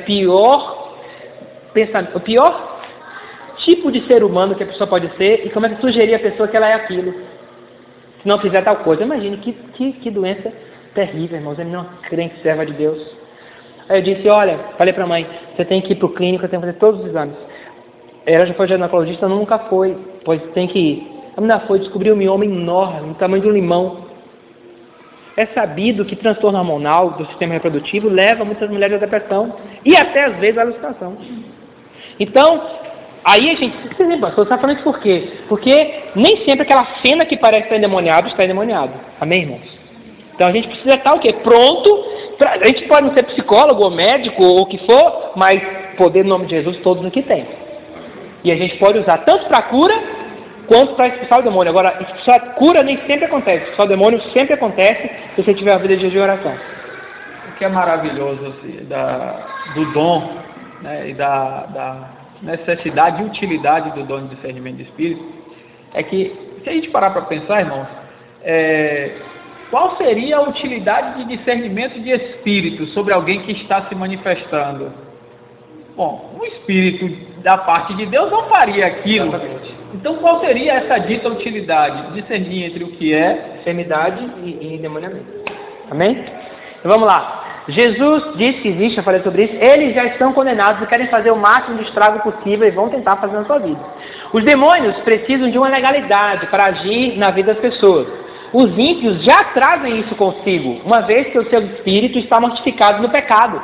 o pior tipo de ser humano que a pessoa pode ser e começa a sugerir à pessoa que ela é aquilo. Se não fizer tal coisa, imagine que doença terrível, irmãos. Ele não é crente, serva de Deus. Aí eu disse, olha, falei para a mãe, você tem que ir para o clínico, tem que fazer todos os exames. Ela já foi ginecologista, nunca foi, pois tem que ir. A menina foi, descobriu um mioma enorme, do tamanho de um limão. É sabido que transtorno hormonal do sistema reprodutivo leva muitas mulheres à depressão e até às vezes à alucinação. Então, aí a gente, você está falando isso por quê? Porque nem sempre aquela cena que parece estar endemoniado está endemoniado. Amém, irmãos? Então a gente precisa estar o quê? Pronto. A gente pode não ser psicólogo ou médico ou o que for, mas poder no nome de Jesus todos aqui tem. E a gente pode usar tanto para cura quanto para expulsar o demônio. Agora, expulsar cura nem sempre acontece. Expulsar o demônio sempre acontece se você tiver a vida de oração. O que é maravilhoso assim, do dom, né, e da necessidade e utilidade do dom de discernimento de espírito é que, se a gente parar para pensar, irmãos, qual seria a utilidade de discernimento de espírito sobre alguém que está se manifestando? Bom, um espírito da parte de Deus não faria aquilo. Exatamente. Então, qual seria essa dita utilidade? Discernir entre o que é enfermidade e endemoniamento. Amém? Então, vamos lá. Jesus disse que existe, eu falei sobre isso, eles já estão condenados e querem fazer o máximo de estrago possível e vão tentar fazer na sua vida. Os demônios precisam de uma legalidade para agir na vida das pessoas. Os ímpios já trazem isso consigo, uma vez que o seu espírito está mortificado no pecado.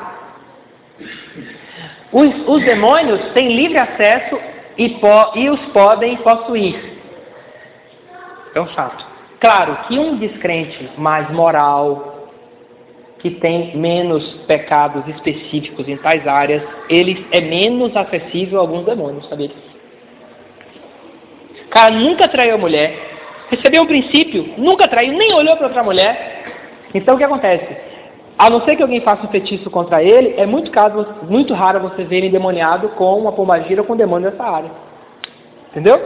Os demônios têm livre acesso e os podem possuir. É um fato. Claro que um descrente mais moral, que tem menos pecados específicos em tais áreas, ele é menos acessível a alguns demônios, sabia disso? O cara nunca traiu a mulher, recebeu um princípio, nunca traiu, nem olhou para outra mulher. Então o que acontece? A não ser que alguém faça um feitiço contra ele, é muito raro você ver ele endemoniado com uma pombagira ou com um demônio dessa área. Entendeu?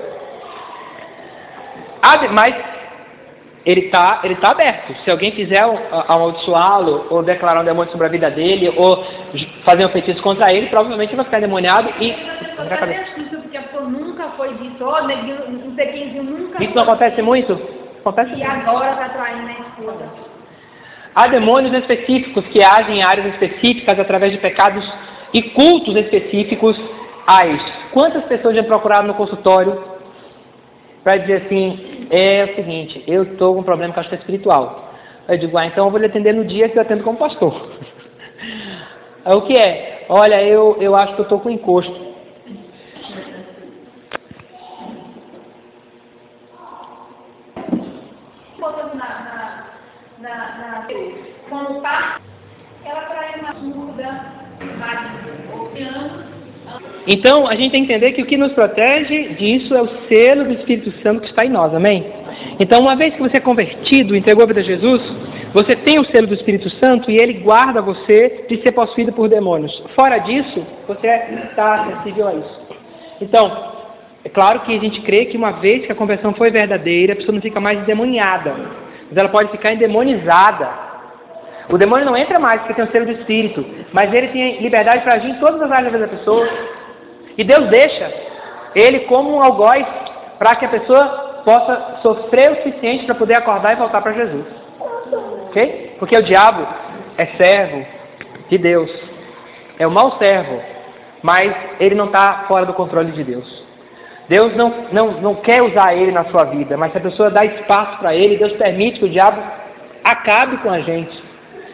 Mas ele tá aberto. Se alguém quiser amaldiçoá-lo, ou declarar um demônio sobre a vida dele, ou fazer um feitiço contra ele, provavelmente vai ficar endemoniado e... Porque a pessoa nunca foi disso, não sei quem viu, nunca. Isso não acontece muito? Acontece E muito. agora está traindo a esposa. Há demônios específicos que agem em áreas específicas através de pecados e cultos específicos a isso. Quantas pessoas já procuraram no consultório para dizer assim, é o seguinte, eu estou com um problema que acho que é espiritual. Eu digo, então eu vou lhe atender no dia que eu atendo como pastor. O que é? Olha, eu acho que eu estou com encosto. Como parte, ela traz uma muda, Então, a gente tem que entender que o que nos protege disso é o selo do Espírito Santo que está em nós, amém? Então, uma vez que você é convertido, entregou a vida a Jesus, você tem o selo do Espírito Santo e ele guarda você de ser possuído por demônios. Fora disso, você está acessível a isso. Então, é claro que a gente crê que uma vez que a conversão foi verdadeira, a pessoa não fica mais endemoniada, mas ela pode ficar endemonizada. O demônio não entra mais porque tem o selo do Espírito, mas ele tem liberdade para agir em todas as áreas da vida da pessoa. E Deus deixa ele como um algoz para que a pessoa possa sofrer o suficiente para poder acordar e voltar para Jesus. Ok? Porque o diabo é servo de Deus. É o mau servo, mas ele não está fora do controle de Deus. Deus não quer usar ele na sua vida, mas se a pessoa dá espaço para ele, Deus permite que o diabo acabe com a gente.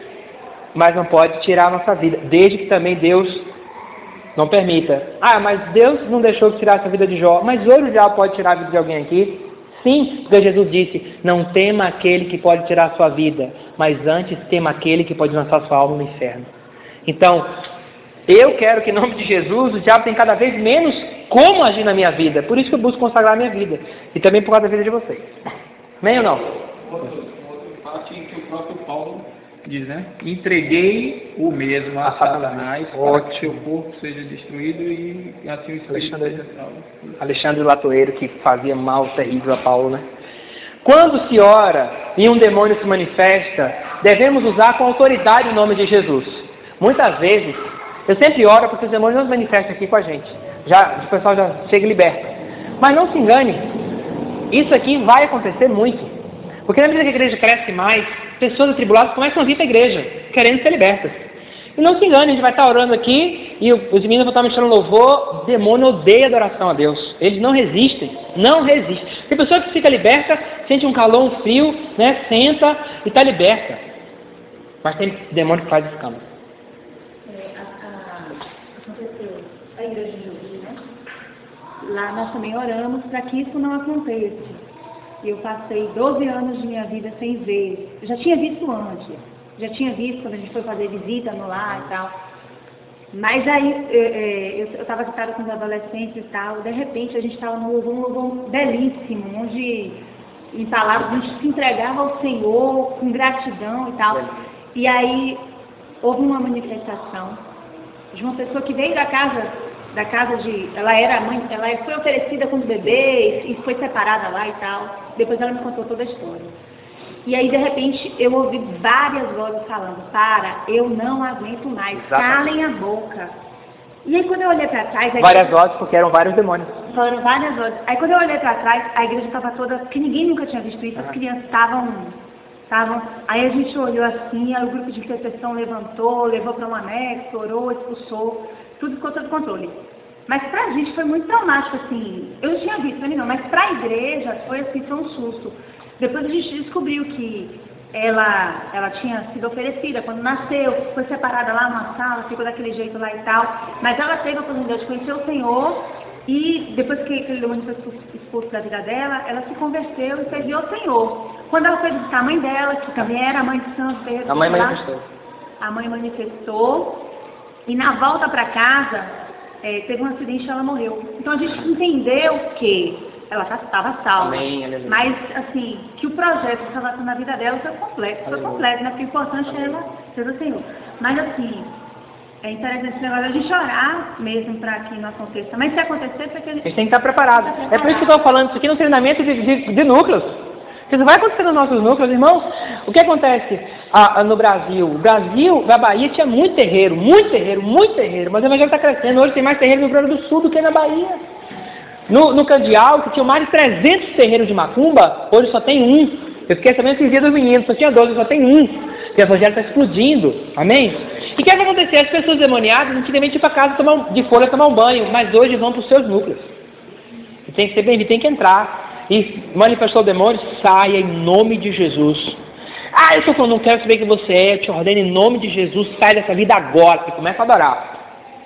Mas não pode tirar a nossa vida, desde que também Deus não permita. Mas Deus não deixou de tirar essa vida de Jó, mas hoje o diabo pode tirar a vida de alguém aqui? Sim, porque Jesus disse, não tema aquele que pode tirar a sua vida, mas antes tema aquele que pode lançar sua alma no inferno. Então, eu quero que em nome de Jesus o diabo tenha cada vez menos como agir na minha vida, por isso que eu busco consagrar a minha vida, e também por causa da vida de vocês. Amém ou não? Outra parte que o próprio Paulo diz, né? Entreguei o mesmo a Satanás para que seu corpo seja destruído e assim o Espírito seja salvo. Alexandre Latoeiro, que fazia mal terrível a Paulo, né? Quando se ora e um demônio se manifesta, devemos usar com autoridade o nome de Jesus. Muitas vezes, eu sempre oro porque os demônios não se manifestam aqui com a gente. O pessoal já chega liberto. Mas não se engane, isso aqui vai acontecer muito. Porque na medida que a igreja cresce mais, pessoas atribuladas começam a vir para a igreja, querendo ser libertas. E não se engane, a gente vai estar orando aqui e os meninos vão estar mexendo louvor, o demônio odeia adoração a Deus. Eles não resistem, não resistem. Tem pessoa que fica liberta, sente um calor, um frio, né, senta e está liberta. Mas tem demônio que faz escândalo. Aconteceu a igreja de Jesus, né? Lá nós também oramos para que isso não aconteça. Eu passei 12 anos de minha vida sem ver. Eu já tinha visto antes. Já tinha visto quando a gente foi fazer visita no lar e tal. Mas aí eu estava sentada com os adolescentes e tal. De repente a gente estava num louvor belíssimo, onde em palavras a gente se entregava ao Senhor com gratidão e tal. E aí houve uma manifestação de uma pessoa que veio da casa de... Ela era mãe, ela foi oferecida como bebê e foi separada lá e tal. Depois ela me contou toda a história. E aí, de repente, eu ouvi várias vozes falando, eu não aguento mais, calem a boca. E aí, quando eu olhei para trás... Várias vozes, porque eram vários demônios. Foram várias vozes. Aí, quando eu olhei para trás, a igreja estava toda... Porque ninguém nunca tinha visto isso, as crianças estavam... Aí a gente olhou assim, aí o grupo de intercessão levantou, levou para um anexo, orou, expulsou, tudo ficou sob controle. Mas pra gente foi muito traumático, assim, eu não tinha visto ele não, mas pra igreja foi um susto. Depois a gente descobriu que ela tinha sido oferecida quando nasceu, foi separada lá numa sala, ficou daquele jeito lá e tal, mas ela teve a oportunidade de conhecer o Senhor e depois que aquele demônio foi expulso da vida dela, ela se converteu e serviu ao Senhor. Quando ela foi visitar a mãe dela, que também era a mãe de Santo Pedro, a mãe manifestou. a mãe manifestou, e na volta para casa, teve um acidente e ela morreu. Então a gente entendeu que ela estava salva. Amém, aleluia. Mas, assim, que o projeto de salvação na vida dela foi completo, né? Porque o importante é ela ser do Senhor. Mas, assim, é interessante esse negócio de a gente orar mesmo para que não aconteça. Mas se acontecer, porque a gente tem que estar preparado. É por isso que eu estou falando isso aqui no treinamento de núcleos. Isso vai acontecer nos nossos núcleos, irmãos. O que acontece no Brasil? O Brasil, na Bahia, tinha muito terreiro. Mas o evangelho está crescendo. Hoje tem mais terreiro no Rio Grande do Sul do que na Bahia. No Candial, que tinha mais de 300 terreiros de macumba, hoje só tem um. Eu fiquei sabendo esses dias dos meninos, só tinha 12, só tem um. E o evangelho está explodindo. Amém? E o que vai acontecer? As pessoas demoniadas antigamente iam para casa de folha tomar um banho, mas hoje vão para os seus núcleos. E tem que ser bem, tem que entrar. E manifestou o demônio, saia em nome de Jesus. Eu estou falando, não quero saber quem você é, eu te ordeno em nome de Jesus, sai dessa vida agora, e começa a adorar.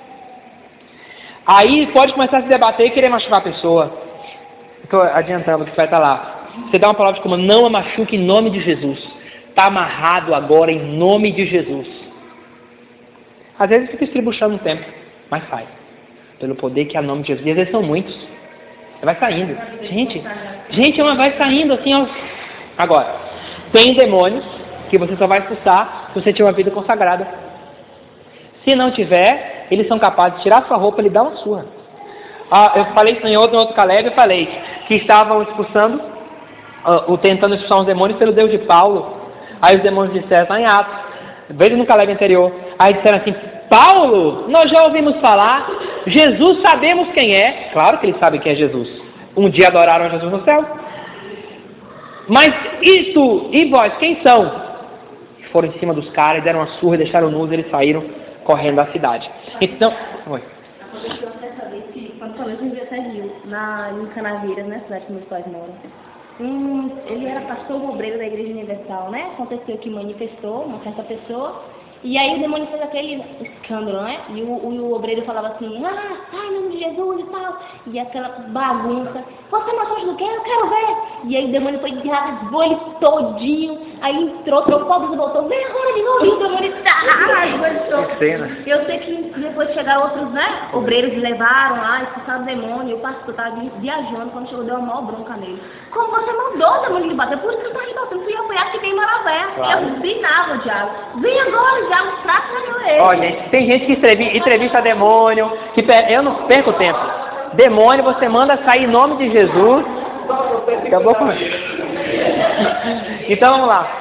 Aí pode começar a se debater e querer machucar a pessoa. Estou adiantando que vai estar lá. Você dá uma palavra de comando, não a machuque em nome de Jesus. Está amarrado agora em nome de Jesus. Às vezes fica estribuchando um tempo, mas sai. Pelo poder que é o nome de Jesus. E às vezes são muitos. Vai saindo. Gente, vai saindo assim, ó. Agora, tem demônios que você só vai expulsar se você tiver uma vida consagrada. Se não tiver, eles são capazes de tirar sua roupa e lhe dar uma surra. Eu falei isso em outro Caleb, eu falei que estavam expulsando, tentando expulsar os demônios pelo Deus de Paulo. Aí os demônios disseram, está em Atos, veio no Caleb anterior. Aí disseram assim, Paulo, nós já ouvimos falar, Jesus sabemos quem é. Claro que eles sabem quem é Jesus. Um dia adoraram Jesus no céu. Mas isso, e vós, quem são? Foram em cima dos caras, deram uma surra, deixaram nus, eles saíram correndo da cidade. Então, oi. Aconteceu certa vez que, quando falou de até Rio, em Canaveiras, né, cidade que meus pais moram. Ele era pastor obreiro da Igreja Universal, né? Aconteceu que manifestou uma certa pessoa, e aí o demônio fez aquele escândalo, né? E o obreiro falava assim, sai em nome de Jesus e tal, e aquela bagunça, você matou do quê? Eu quero ver! E aí o demônio foi rasgou ele todinho, aí entrou, trocou a blusa, voltou, vem agora de novo, e o demônio Que cena. Eu sei que depois de chegar outros, né, obreiros levaram lá, expulsaram o demônio, e o pastor estava viajando, quando chegou deu uma maior bronca nele. Como você mandou o demônio lhe bater? Por isso que eu estou rebatendo, fui apoiar que tem Maravé. Claro. Eu binava o diabo. Vem agora, o diabo fraco na ele. Ó, gente, tem gente que entrevista demônio, eu não perco tempo. Demônio, você manda sair em nome de Jesus. Acabou com isso. Então vamos lá.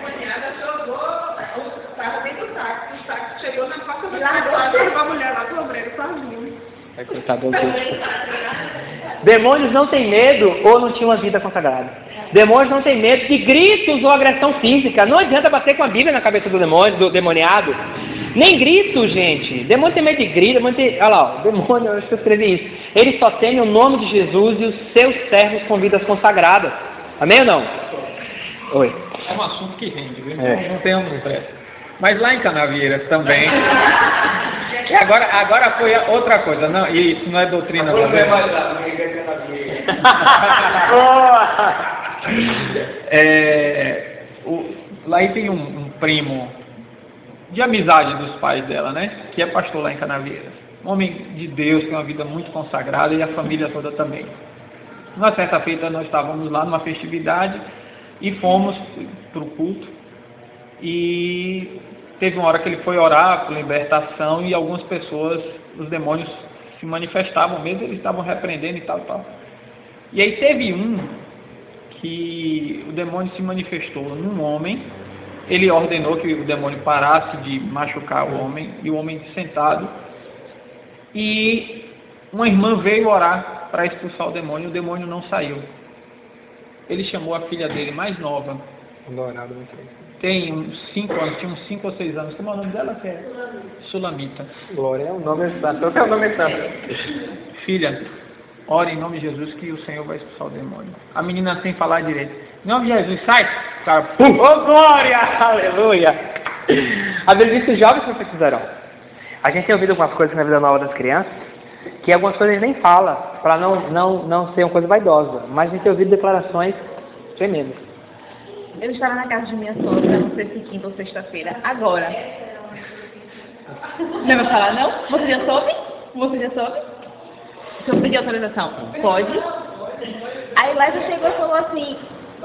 Chegou na porta do lado, com a mulher lá do obreiro sozinho. Demônios não têm medo ou não tinham uma vida consagrada. Demônios não têm medo de gritos ou agressão física. Não adianta bater com a Bíblia na cabeça do demônio, do demoniado. Nem grito, gente. Demônio tem medo de grito. Olha lá, o demônio, eu acho que eu escrevi isso. Ele só teme o nome de Jesus e os seus servos com vidas consagradas. Amém ou não? Oi. É um assunto que rende, viu? Não tem um pressa. Mas lá em Canaveiras também. E agora foi outra coisa. Não, isso não é doutrina também. Lá aí tem um primo de amizade dos pais dela, né? Que é pastor lá em Canaveiras. Um homem de Deus, tem uma vida muito consagrada e a família toda também. Na certa feita nós estávamos lá numa festividade e fomos para o culto. E teve uma hora que ele foi orar por libertação e algumas pessoas, os demônios se manifestavam mesmo, eles estavam repreendendo e tal. E aí teve um que o demônio se manifestou num homem, ele ordenou que o demônio parasse de machucar o homem, e o homem sentado, e uma irmã veio orar para expulsar o demônio não saiu. Ele chamou a filha dele mais nova, tem uns 5 anos, tinha uns 5 ou 6 anos. Como é o nome dela? Que é Sulamita. Glória, é o nome exato. É o nome exato. Filha, ore em nome de Jesus que o Senhor vai expulsar o demônio. A menina sem falar direito. Em nome de Jesus, sai! Cara, pum! Oh, glória! Aleluia! Às vezes isso jovens profetizarão. A gente tem ouvido algumas coisas na vida nova das crianças, que algumas coisas nem fala, para não ser uma coisa vaidosa. Mas a gente tem ouvido declarações tremendas. Eu estava na casa de minha sogra, não sei se quinta ou sexta-feira, agora. Não vai falar não? Você já soube? Você já soube? Se eu pedir autorização, pode? Aí Liza chegou e falou assim,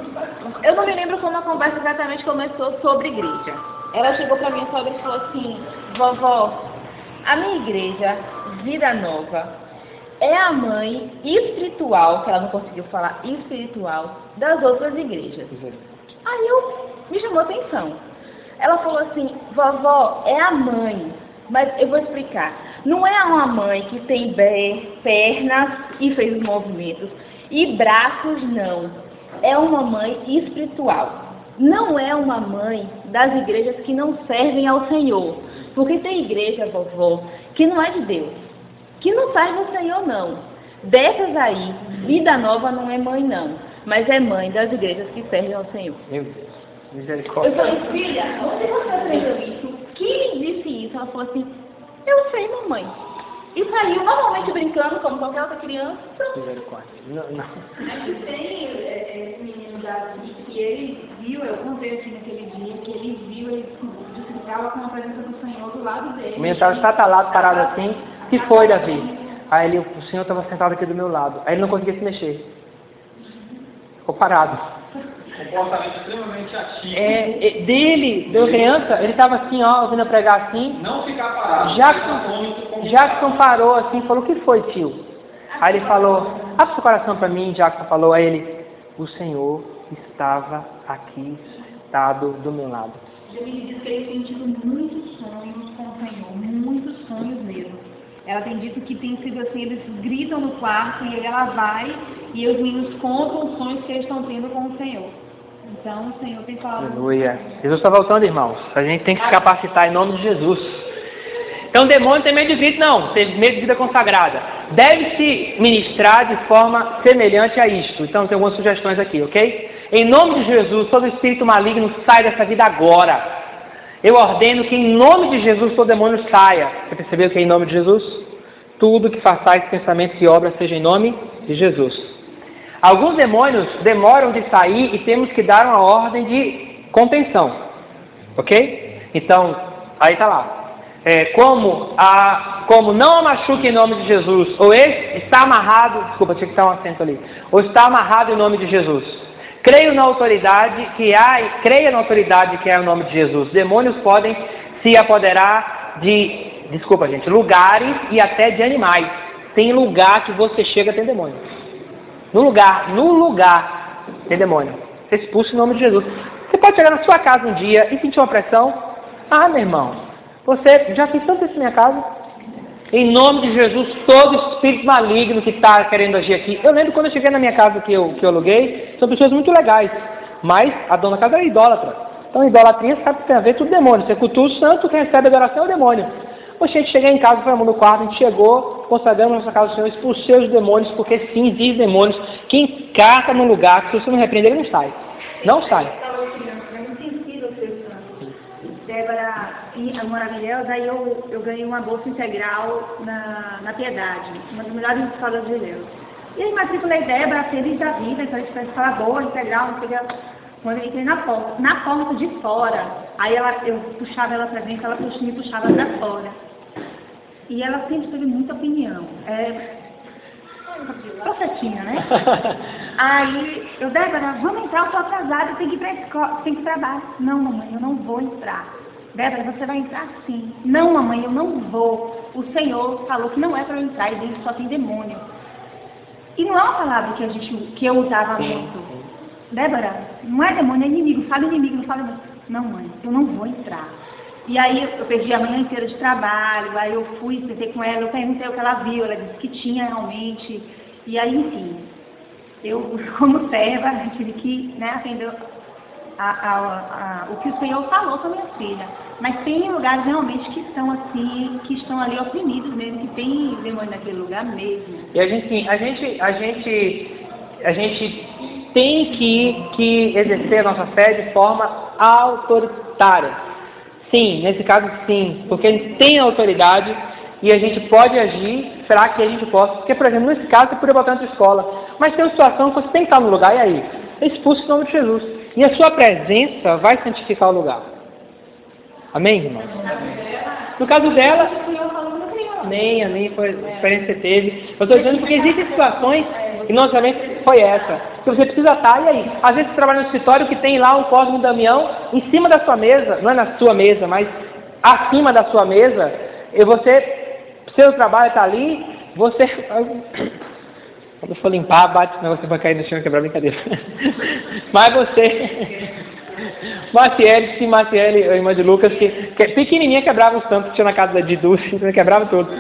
eu não me lembro como a conversa exatamente começou sobre igreja. Ela chegou pra minha sogra e falou assim, vovó, a minha igreja, Vida Nova, é a mãe espiritual, que ela não conseguiu falar espiritual, das outras igrejas. Aí me chamou a atenção. Ela falou assim, vovó, é a mãe, mas eu vou explicar. Não é uma mãe que tem pernas e fez os movimentos, e braços não. É uma mãe espiritual. Não é uma mãe das igrejas que não servem ao Senhor. Porque tem igreja, vovó, que não é de Deus, que não serve ao Senhor, não. Dessas aí, Vida Nova não é mãe, não, mas é mãe das igrejas que servem ao Senhor. Meu Deus, misericórdia. Eu falei, filha, onde você aprendeu isso? Quem me disse isso? Ela falou assim, eu sei, mamãe. E saiu normalmente brincando, como qualquer outra criança. Misericórdia. Não. Aqui tem esse menino Davi, que ele viu, eu contei assim naquele dia, que ele viu, ele estava com a presença do Senhor do lado dele. O menino estava estatalado, parado assim. Que foi, Davi? Aí o Senhor estava sentado aqui do meu lado. Aí ele não conseguia se mexer. Ficou parado. Comportamento extremamente ativo. Deu criança, ele estava assim, ó, ouvindo eu pregar assim. Não ficar parado. Jackson parou assim, falou, o que foi, tio? Aí ele falou, abre seu coração para mim, Jackson falou. Aí ele, o Senhor estava aqui, sentado do meu lado. Ele disse que ele tem tido muitos sonhos com o Senhor, muitos sonhos mesmo. Ela tem dito que tem sido assim, eles gritam no quarto e ela vai e os meninos contam os sonhos que eles estão tendo com o Senhor. Então o Senhor tem falado... Aleluia. Jesus está voltando, irmãos. A gente tem que se capacitar em nome de Jesus. Então o demônio tem medo de Cristo, não. Tem medo de vida consagrada. Deve-se ministrar de forma semelhante a isto. Então tem algumas sugestões aqui, ok? Em nome de Jesus, todo espírito maligno sai dessa vida agora. Eu ordeno que em nome de Jesus todo demônio saia. Você percebeu que é em nome de Jesus? Tudo que façais pensamentos e obras seja em nome de Jesus. Alguns demônios demoram de sair e temos que dar uma ordem de contenção. Ok? Então, aí está lá. Como não a machuque em nome de Jesus, ou está amarrado, desculpa, tinha que estar um acento ali, ou está amarrado em nome de Jesus. Creia na autoridade que é o nome de Jesus. Demônios podem se apoderar de, lugares e até de animais. Tem lugar que você chega tem demônio. No lugar tem demônio. Você expulsa em nome de Jesus. Você pode chegar na sua casa um dia e sentir uma pressão. Ah, meu irmão, você já fez tanto isso na minha casa? Em nome de Jesus, todo espírito maligno que está querendo agir aqui. Eu lembro quando eu cheguei na minha casa que eu aluguei, são pessoas muito legais, mas a dona da casa era idólatra. Então, idolatria sabe que tem a ver com o demônio. Você cultua o santo, quem recebe a adoração é o demônio. Poxa, a gente cheguei em casa, foi no quarto, a gente chegou, consagramos nossa casa do Senhor, expulsei os demônios, porque sim, existem demônios que encartam no lugar, que se você não repreender, ele não sai. Não sai. Débora e maravilhosa, aí eu ganhei uma bolsa integral na Piedade, uma das melhores escolas de Deus. E aí matriculei Débora, feliz da vida, então a gente foi escola boa, integral, não sei o que. Quando eu entrei na porta de fora, aí eu puxava ela para dentro, ela me puxava para fora. E ela sempre teve muita opinião. Profetinha, né? Aí Débora, vamos entrar, eu tô atrasada, eu tenho que ir pra escola, tem que ir pra baixo. Não, mamãe, eu não vou entrar. Débora, você vai entrar sim. Não, mamãe, eu não vou. O Senhor falou que não é para eu entrar e dentro só tem demônio. E não é uma palavra que eu usava muito. Débora, não é demônio, é inimigo. Fala inimigo, não fala inimigo. Não, mãe, eu não vou entrar. E aí eu perdi a manhã inteira de trabalho, aí eu fui, sentei com ela, eu perguntei o que ela viu, ela disse que tinha realmente. E aí, enfim, eu, como serva, tive que atender o que o Senhor falou para minha filha. Mas tem lugares realmente que são assim, que estão ali oprimidos mesmo, que tem demônio naquele lugar mesmo. E a gente tem que exercer a nossa fé de forma autoritária. Sim, nesse caso sim, porque a gente tem autoridade e a gente pode agir para que a gente possa. Porque, por exemplo, nesse caso, você poderia botar na sua escola, mas tem uma situação que você tem que estar no lugar, e aí? Expulse em nome de Jesus. E a sua presença vai santificar o lugar. Amém, irmãos? No caso dela, Fui eu falando, não queria falar. nem foi a experiência que você teve. Eu estou dizendo porque existem situações, e não somente foi essa, que você precisa estar, e aí? Às vezes você trabalha no escritório que tem lá um Cosmo Damião em cima da sua mesa, não é na sua mesa, mas acima da sua mesa, e você, seu trabalho está ali, você... Quando for limpar, bate, senão você vai cair no chão e quebrar, brincadeira. Mas você... Maciele, a irmã de Lucas, que pequenininha quebrava os tantos que tinha na casa de Dulce, quebrava tudo.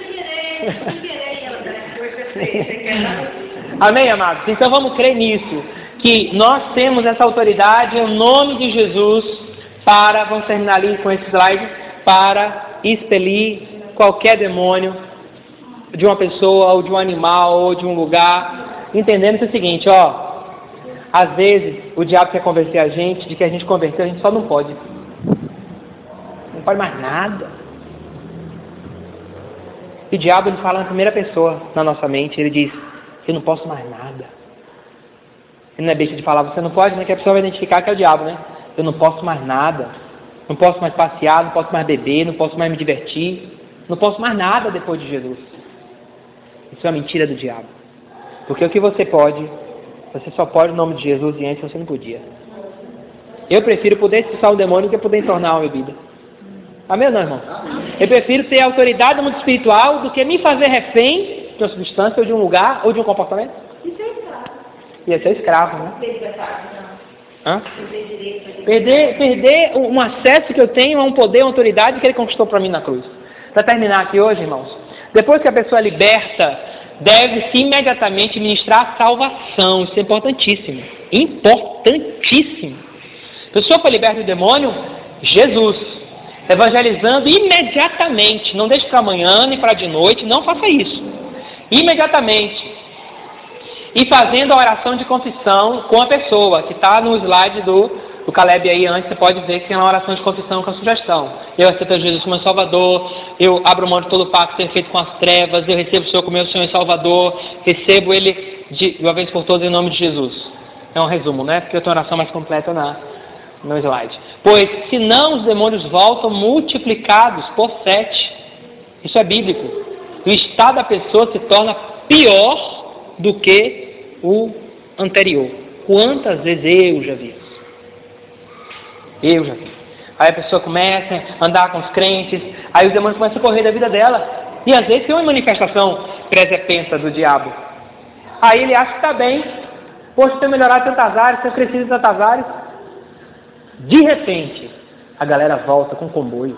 Amém, amados? Então vamos crer nisso, que nós temos essa autoridade em nome de Jesus para, vamos terminar ali com esse slide, para expelir qualquer demônio de uma pessoa, ou de um animal, ou de um lugar, entendendo que é o seguinte, às vezes o diabo quer convencer a gente de que a gente converteu, a gente só não pode. Não pode mais nada. E o diabo, ele fala na primeira pessoa na nossa mente, ele diz, eu não posso mais nada. Ele não é besta de falar, você não pode, né? Que a pessoa vai identificar que é o diabo, né? Eu não posso mais nada. Não posso mais passear, não posso mais beber, não posso mais me divertir. Não posso mais nada depois de Jesus. Isso é uma mentira do diabo. Porque o que você pode, você só pode no nome de Jesus, e antes você não podia. Eu prefiro poder expulsar um demônio do que poder entornar uma bebida. Amém ou não, irmão? Eu prefiro ter autoridade no mundo espiritual do que me fazer refém de uma substância, ou de um lugar, ou de um comportamento. E ser escravo, né? Hã? Perder um acesso que eu tenho a um poder, uma autoridade que ele conquistou para mim na cruz. Para terminar aqui hoje, irmãos, depois que a pessoa é liberta, deve-se imediatamente ministrar a salvação. Isso é importantíssimo. Importantíssimo. A pessoa foi liberta do demônio, Jesus, evangelizando imediatamente. Não deixe para amanhã, nem para de noite, não faça isso. Imediatamente. E fazendo a oração de confissão com a pessoa, que está no slide do Caleb aí antes, você pode ver que tem uma oração de confissão com a sugestão. Eu aceito Jesus como meu Salvador, eu abro mão de todo o pacto que tenho feito com as trevas, eu recebo o Senhor como meu Senhor e Salvador, recebo Ele de uma vez por todas em nome de Jesus. É um resumo, né? Porque eu tenho uma oração mais completa no slide. Pois, senão os demônios voltam multiplicados por 7. Isso é bíblico. O estado da pessoa se torna pior do que o anterior. Quantas vezes eu já vi isso? Eu já vi. Aí a pessoa começa a andar com os crentes, aí os demônios começam a correr da vida dela. E às vezes tem uma manifestação presepensa do diabo. Aí ele acha que está bem. Poxa, tem melhorado tantas áreas, tem crescido em tantas áreas. De repente, a galera volta com comboio.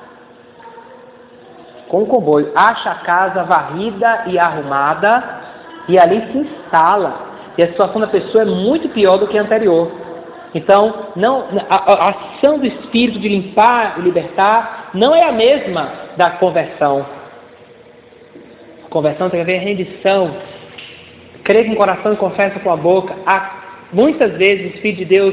Com o comboio. Acha a casa varrida e arrumada e ali se instala. E a situação da pessoa é muito pior do que a anterior. Então, a ação do Espírito de limpar e libertar não é a mesma da conversão. A conversão tem a ver com rendição. Crê com o coração e confessa com a boca. Muitas vezes o Espírito de Deus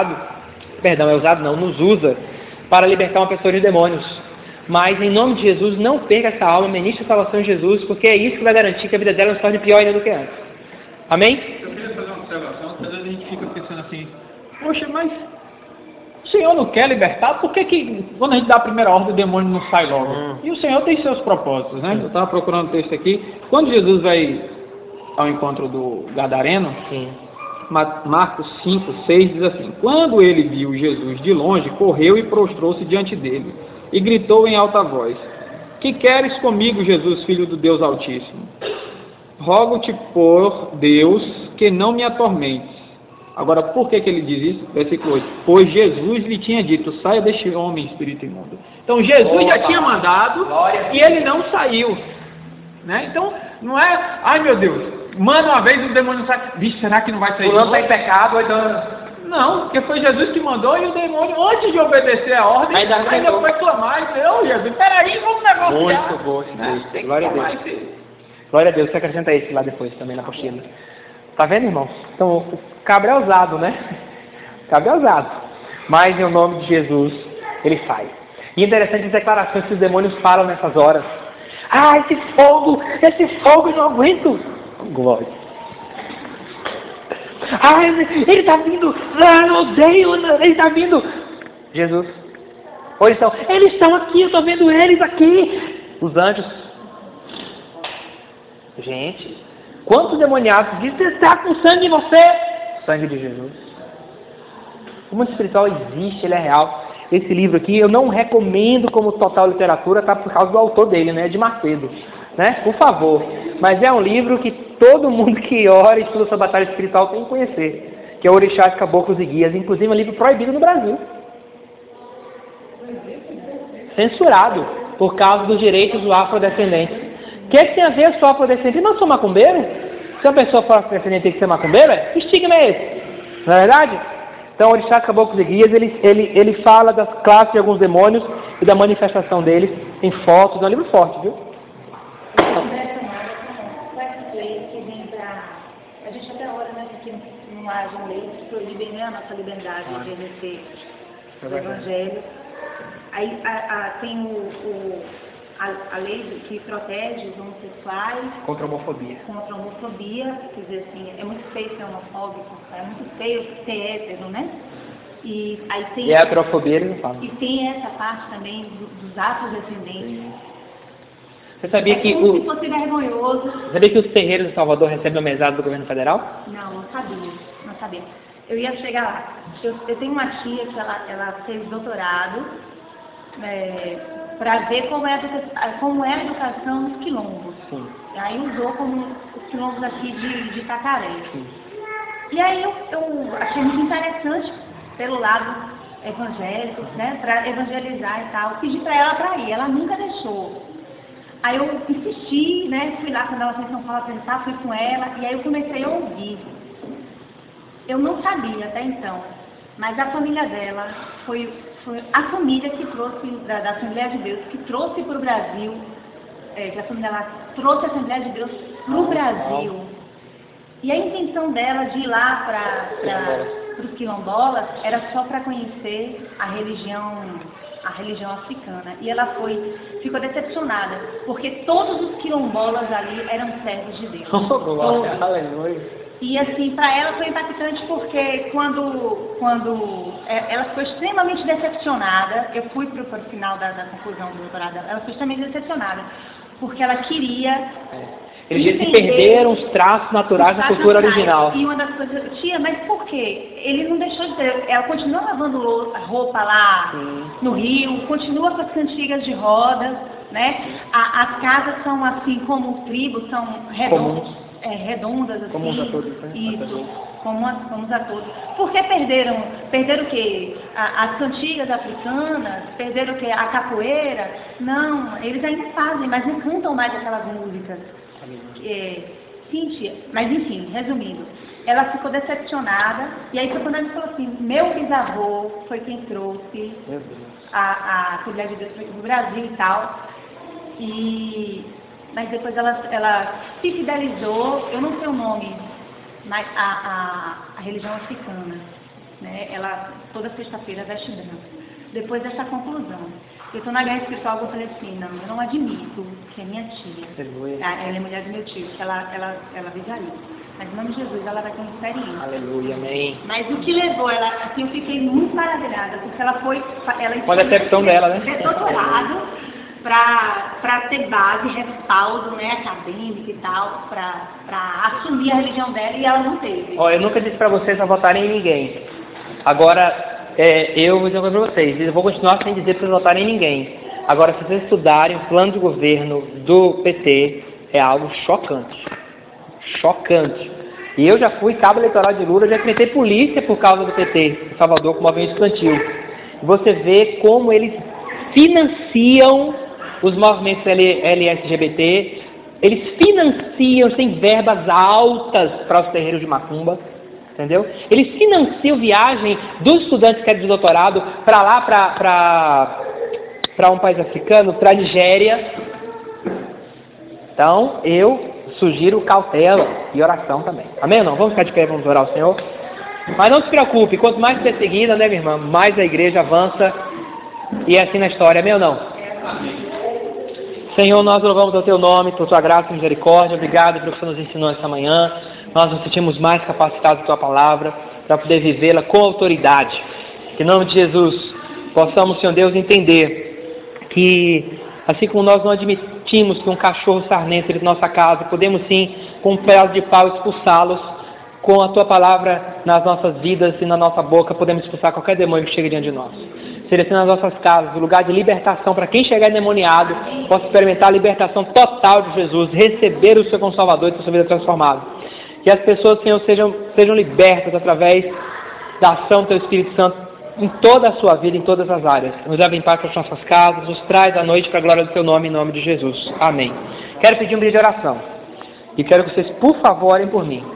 nos usa para libertar uma pessoa de demônios. Mas em nome de Jesus, não perca essa alma, ministre a salvação em Jesus, porque é isso que vai garantir que a vida dela não se torne pior ainda do que antes. Amém? Eu queria fazer uma observação, às vezes a gente fica pensando assim, poxa, mas o Senhor não quer libertar, por que quando a gente dá a primeira ordem o demônio não sai logo? E o Senhor tem seus propósitos, né? Eu estava procurando o texto aqui, quando Jesus vai ao encontro do Gadareno, Marcos 5, 6 diz assim, quando ele viu Jesus de longe, correu e prostrou-se diante dele, e gritou em alta voz, que queres comigo, Jesus, filho do Deus Altíssimo? Rogo-te por Deus que não me atormentes. Agora, por que ele diz isso? Versículo 8. Pois Jesus lhe tinha dito, saia deste homem, espírito imundo. Então, Jesus já tinha mandado e ele não saiu. Né? Então, não é, ai meu Deus, manda uma vez o demônio sai. Vixe, será que não vai sair? Não está em pecado, então... Não, porque foi Jesus que mandou e o demônio, antes de obedecer a ordem, ainda foi clamar e dizer, ô Jesus, peraí, vamos negociar. Muito bom, Tem glória a Deus. Glória a Deus, você acrescenta esse lá depois também na apostila. Tá vendo, irmão? Então, o cabra é ousado, né? O cabra é ousado. Mas em nome de Jesus, ele sai. E interessante as declarações que os demônios falam nessas horas. Ah, esse fogo, eu não aguento. Glória. Ah, ele está vindo, eu odeio, ele está vindo. Jesus, Ou eles estão aqui, eu estou vendo eles aqui. Os anjos. Gente, quantos demoniados dizem que está com sangue em você? Sangue de Jesus. O mundo espiritual existe, ele é real. Esse livro aqui eu não recomendo como total literatura, tá? Por causa do autor dele, né? De Macedo, né? Por favor. Mas é um livro que todo mundo que ora e estuda essa batalha espiritual tem que conhecer, que é Orixás, Caboclos e Guias. Inclusive é um livro proibido no Brasil. Censurado por causa dos direitos do afrodescendente. O que tem a ver com o afrodescendente? Não sou macumbeiro? Se uma pessoa for afrodescendente tem que ser macumbeira? Que estigma é esse? Não é verdade? Então, Orixás, Caboclos e Guias, ele fala das classes de alguns demônios e da manifestação deles em fotos. É um livro forte, viu? A gente até ora, né, que não haja leis que proíbem, né, a nossa liberdade de exercer o Evangelho. Aí tem a lei que protege os homossexuais contra a homofobia. Contra a homofobia, quer dizer assim, é muito feio ser homofóbico, é muito feio ser hétero, né? E aí tem. E a heterofobia eles não falam. E tem essa parte também dos afrodescendentes. Você sabia que como se fosse vergonhoso. Você sabia que os terreiros de Salvador recebem uma mesada do governo federal? Não sabia. Eu ia chegar lá. Eu tenho uma tia que ela fez doutorado para ver como é a educação nos quilombos. Sim. E aí usou como os quilombos aqui de Itacaré. Sim. E aí eu achei muito interessante pelo lado evangélico, né, para evangelizar e tal. Pedi para ela para ir, ela nunca deixou. Aí eu insisti, né, fui lá quando ela foi em São Paulo apresentar, fui com ela, e aí eu comecei a ouvir. Eu não sabia até então, mas a família dela foi a família que trouxe, da Assembleia de Deus, que trouxe para o Brasil, que a família lá trouxe a Assembleia de Deus para o Brasil. E a intenção dela de ir lá para os quilombolas era só para conhecer a religião africana. E ela ficou decepcionada, porque todos os quilombolas ali eram servos de Deus. Aleluia. E assim, para ela foi impactante porque quando ela ficou extremamente decepcionada, eu fui para o final da conclusão do doutorado dela, ela ficou extremamente decepcionada, porque ela queria... Eles se perderam os traços naturais da cultura original. E uma das coisas, tia, mas por quê? Ele não deixou de ter, ela continua lavando roupa lá no rio, continua com as cantigas de rodas, né? As casas são assim como tribos, são redondas. Redondas, assim, comuns a todos, né? Isso, comuns a todos. Por que perderam? Perderam o quê? As cantigas africanas? Perderam o quê? A capoeira? Não, eles ainda fazem, mas não cantam mais aquelas músicas. Sim, tia. Mas enfim, resumindo, ela ficou decepcionada, e aí foi quando ela falou assim, meu bisavô foi quem trouxe a Assembleia de Deus para aqui no Brasil e tal, mas depois ela se fidelizou, eu não sei o nome, mas a religião africana, né? Ela toda sexta-feira veste branco. Depois dessa conclusão, eu estou na guerra espiritual, eu falei assim, não, eu não admito que é minha tia, ela é mulher do meu tio, que ela visaria. Mas em nome de Jesus ela vai ter uma experiência. Aleluia, amém. Mas o que levou ela, assim, eu fiquei muito maravilhada, porque ela com a decepção dela, né? Doutorado, para ter base, respaldo, né, acadêmico e tal, para assumir a religião dela, e ela não teve. Eu nunca disse para vocês a votarem em ninguém. Agora, eu vou dizer uma coisa para vocês, eu vou continuar sem dizer para vocês votarem em ninguém. Agora, se vocês estudarem o plano de governo do PT, é algo chocante. Chocante. E eu já fui cabo eleitoral de Lula, já enfrentei polícia por causa do PT, em Salvador, com o movimento estudantil. Você vê como eles financiam os movimentos LSGBT, eles financiam, têm verbas altas para os terreiros de macumba, entendeu? Eles financiam viagem dos estudantes que querem de doutorado para lá, para um país africano, para a Nigéria. Então, eu sugiro cautela e oração também. Amém ou não? Vamos ficar de pé, vamos orar ao Senhor? Mas não se preocupe, quanto mais perseguida, né, minha irmã, mais a igreja avança, e é assim na história, amém ou não? Senhor, nós louvamos o Teu nome, por Tua graça e misericórdia. Obrigado pelo que Você nos ensinou essa manhã. Nós nos sentimos mais capacitados com Tua palavra para poder vivê-la com autoridade. Que em nome de Jesus, possamos, Senhor Deus, entender que, assim como nós não admitimos que um cachorro sarnento entre nossa casa, podemos sim, com um pedaço de pau, expulsá-los. Com a Tua palavra nas nossas vidas e na nossa boca, podemos expulsar qualquer demônio que chegue diante de nós. Seja assim nas nossas casas, o lugar de libertação para quem chegar endemoniado, possa experimentar a libertação total de Jesus, receber o Seu como Salvador e ter sua vida transformada. Que as pessoas, Senhor, sejam libertas através da ação do Teu Espírito Santo em toda a sua vida, em todas as áreas. Nos leva em paz para as nossas casas, nos traz à noite para a glória do Teu nome, em nome de Jesus. Amém. Quero pedir um pedido de oração. E quero que vocês, por favor, orem por mim.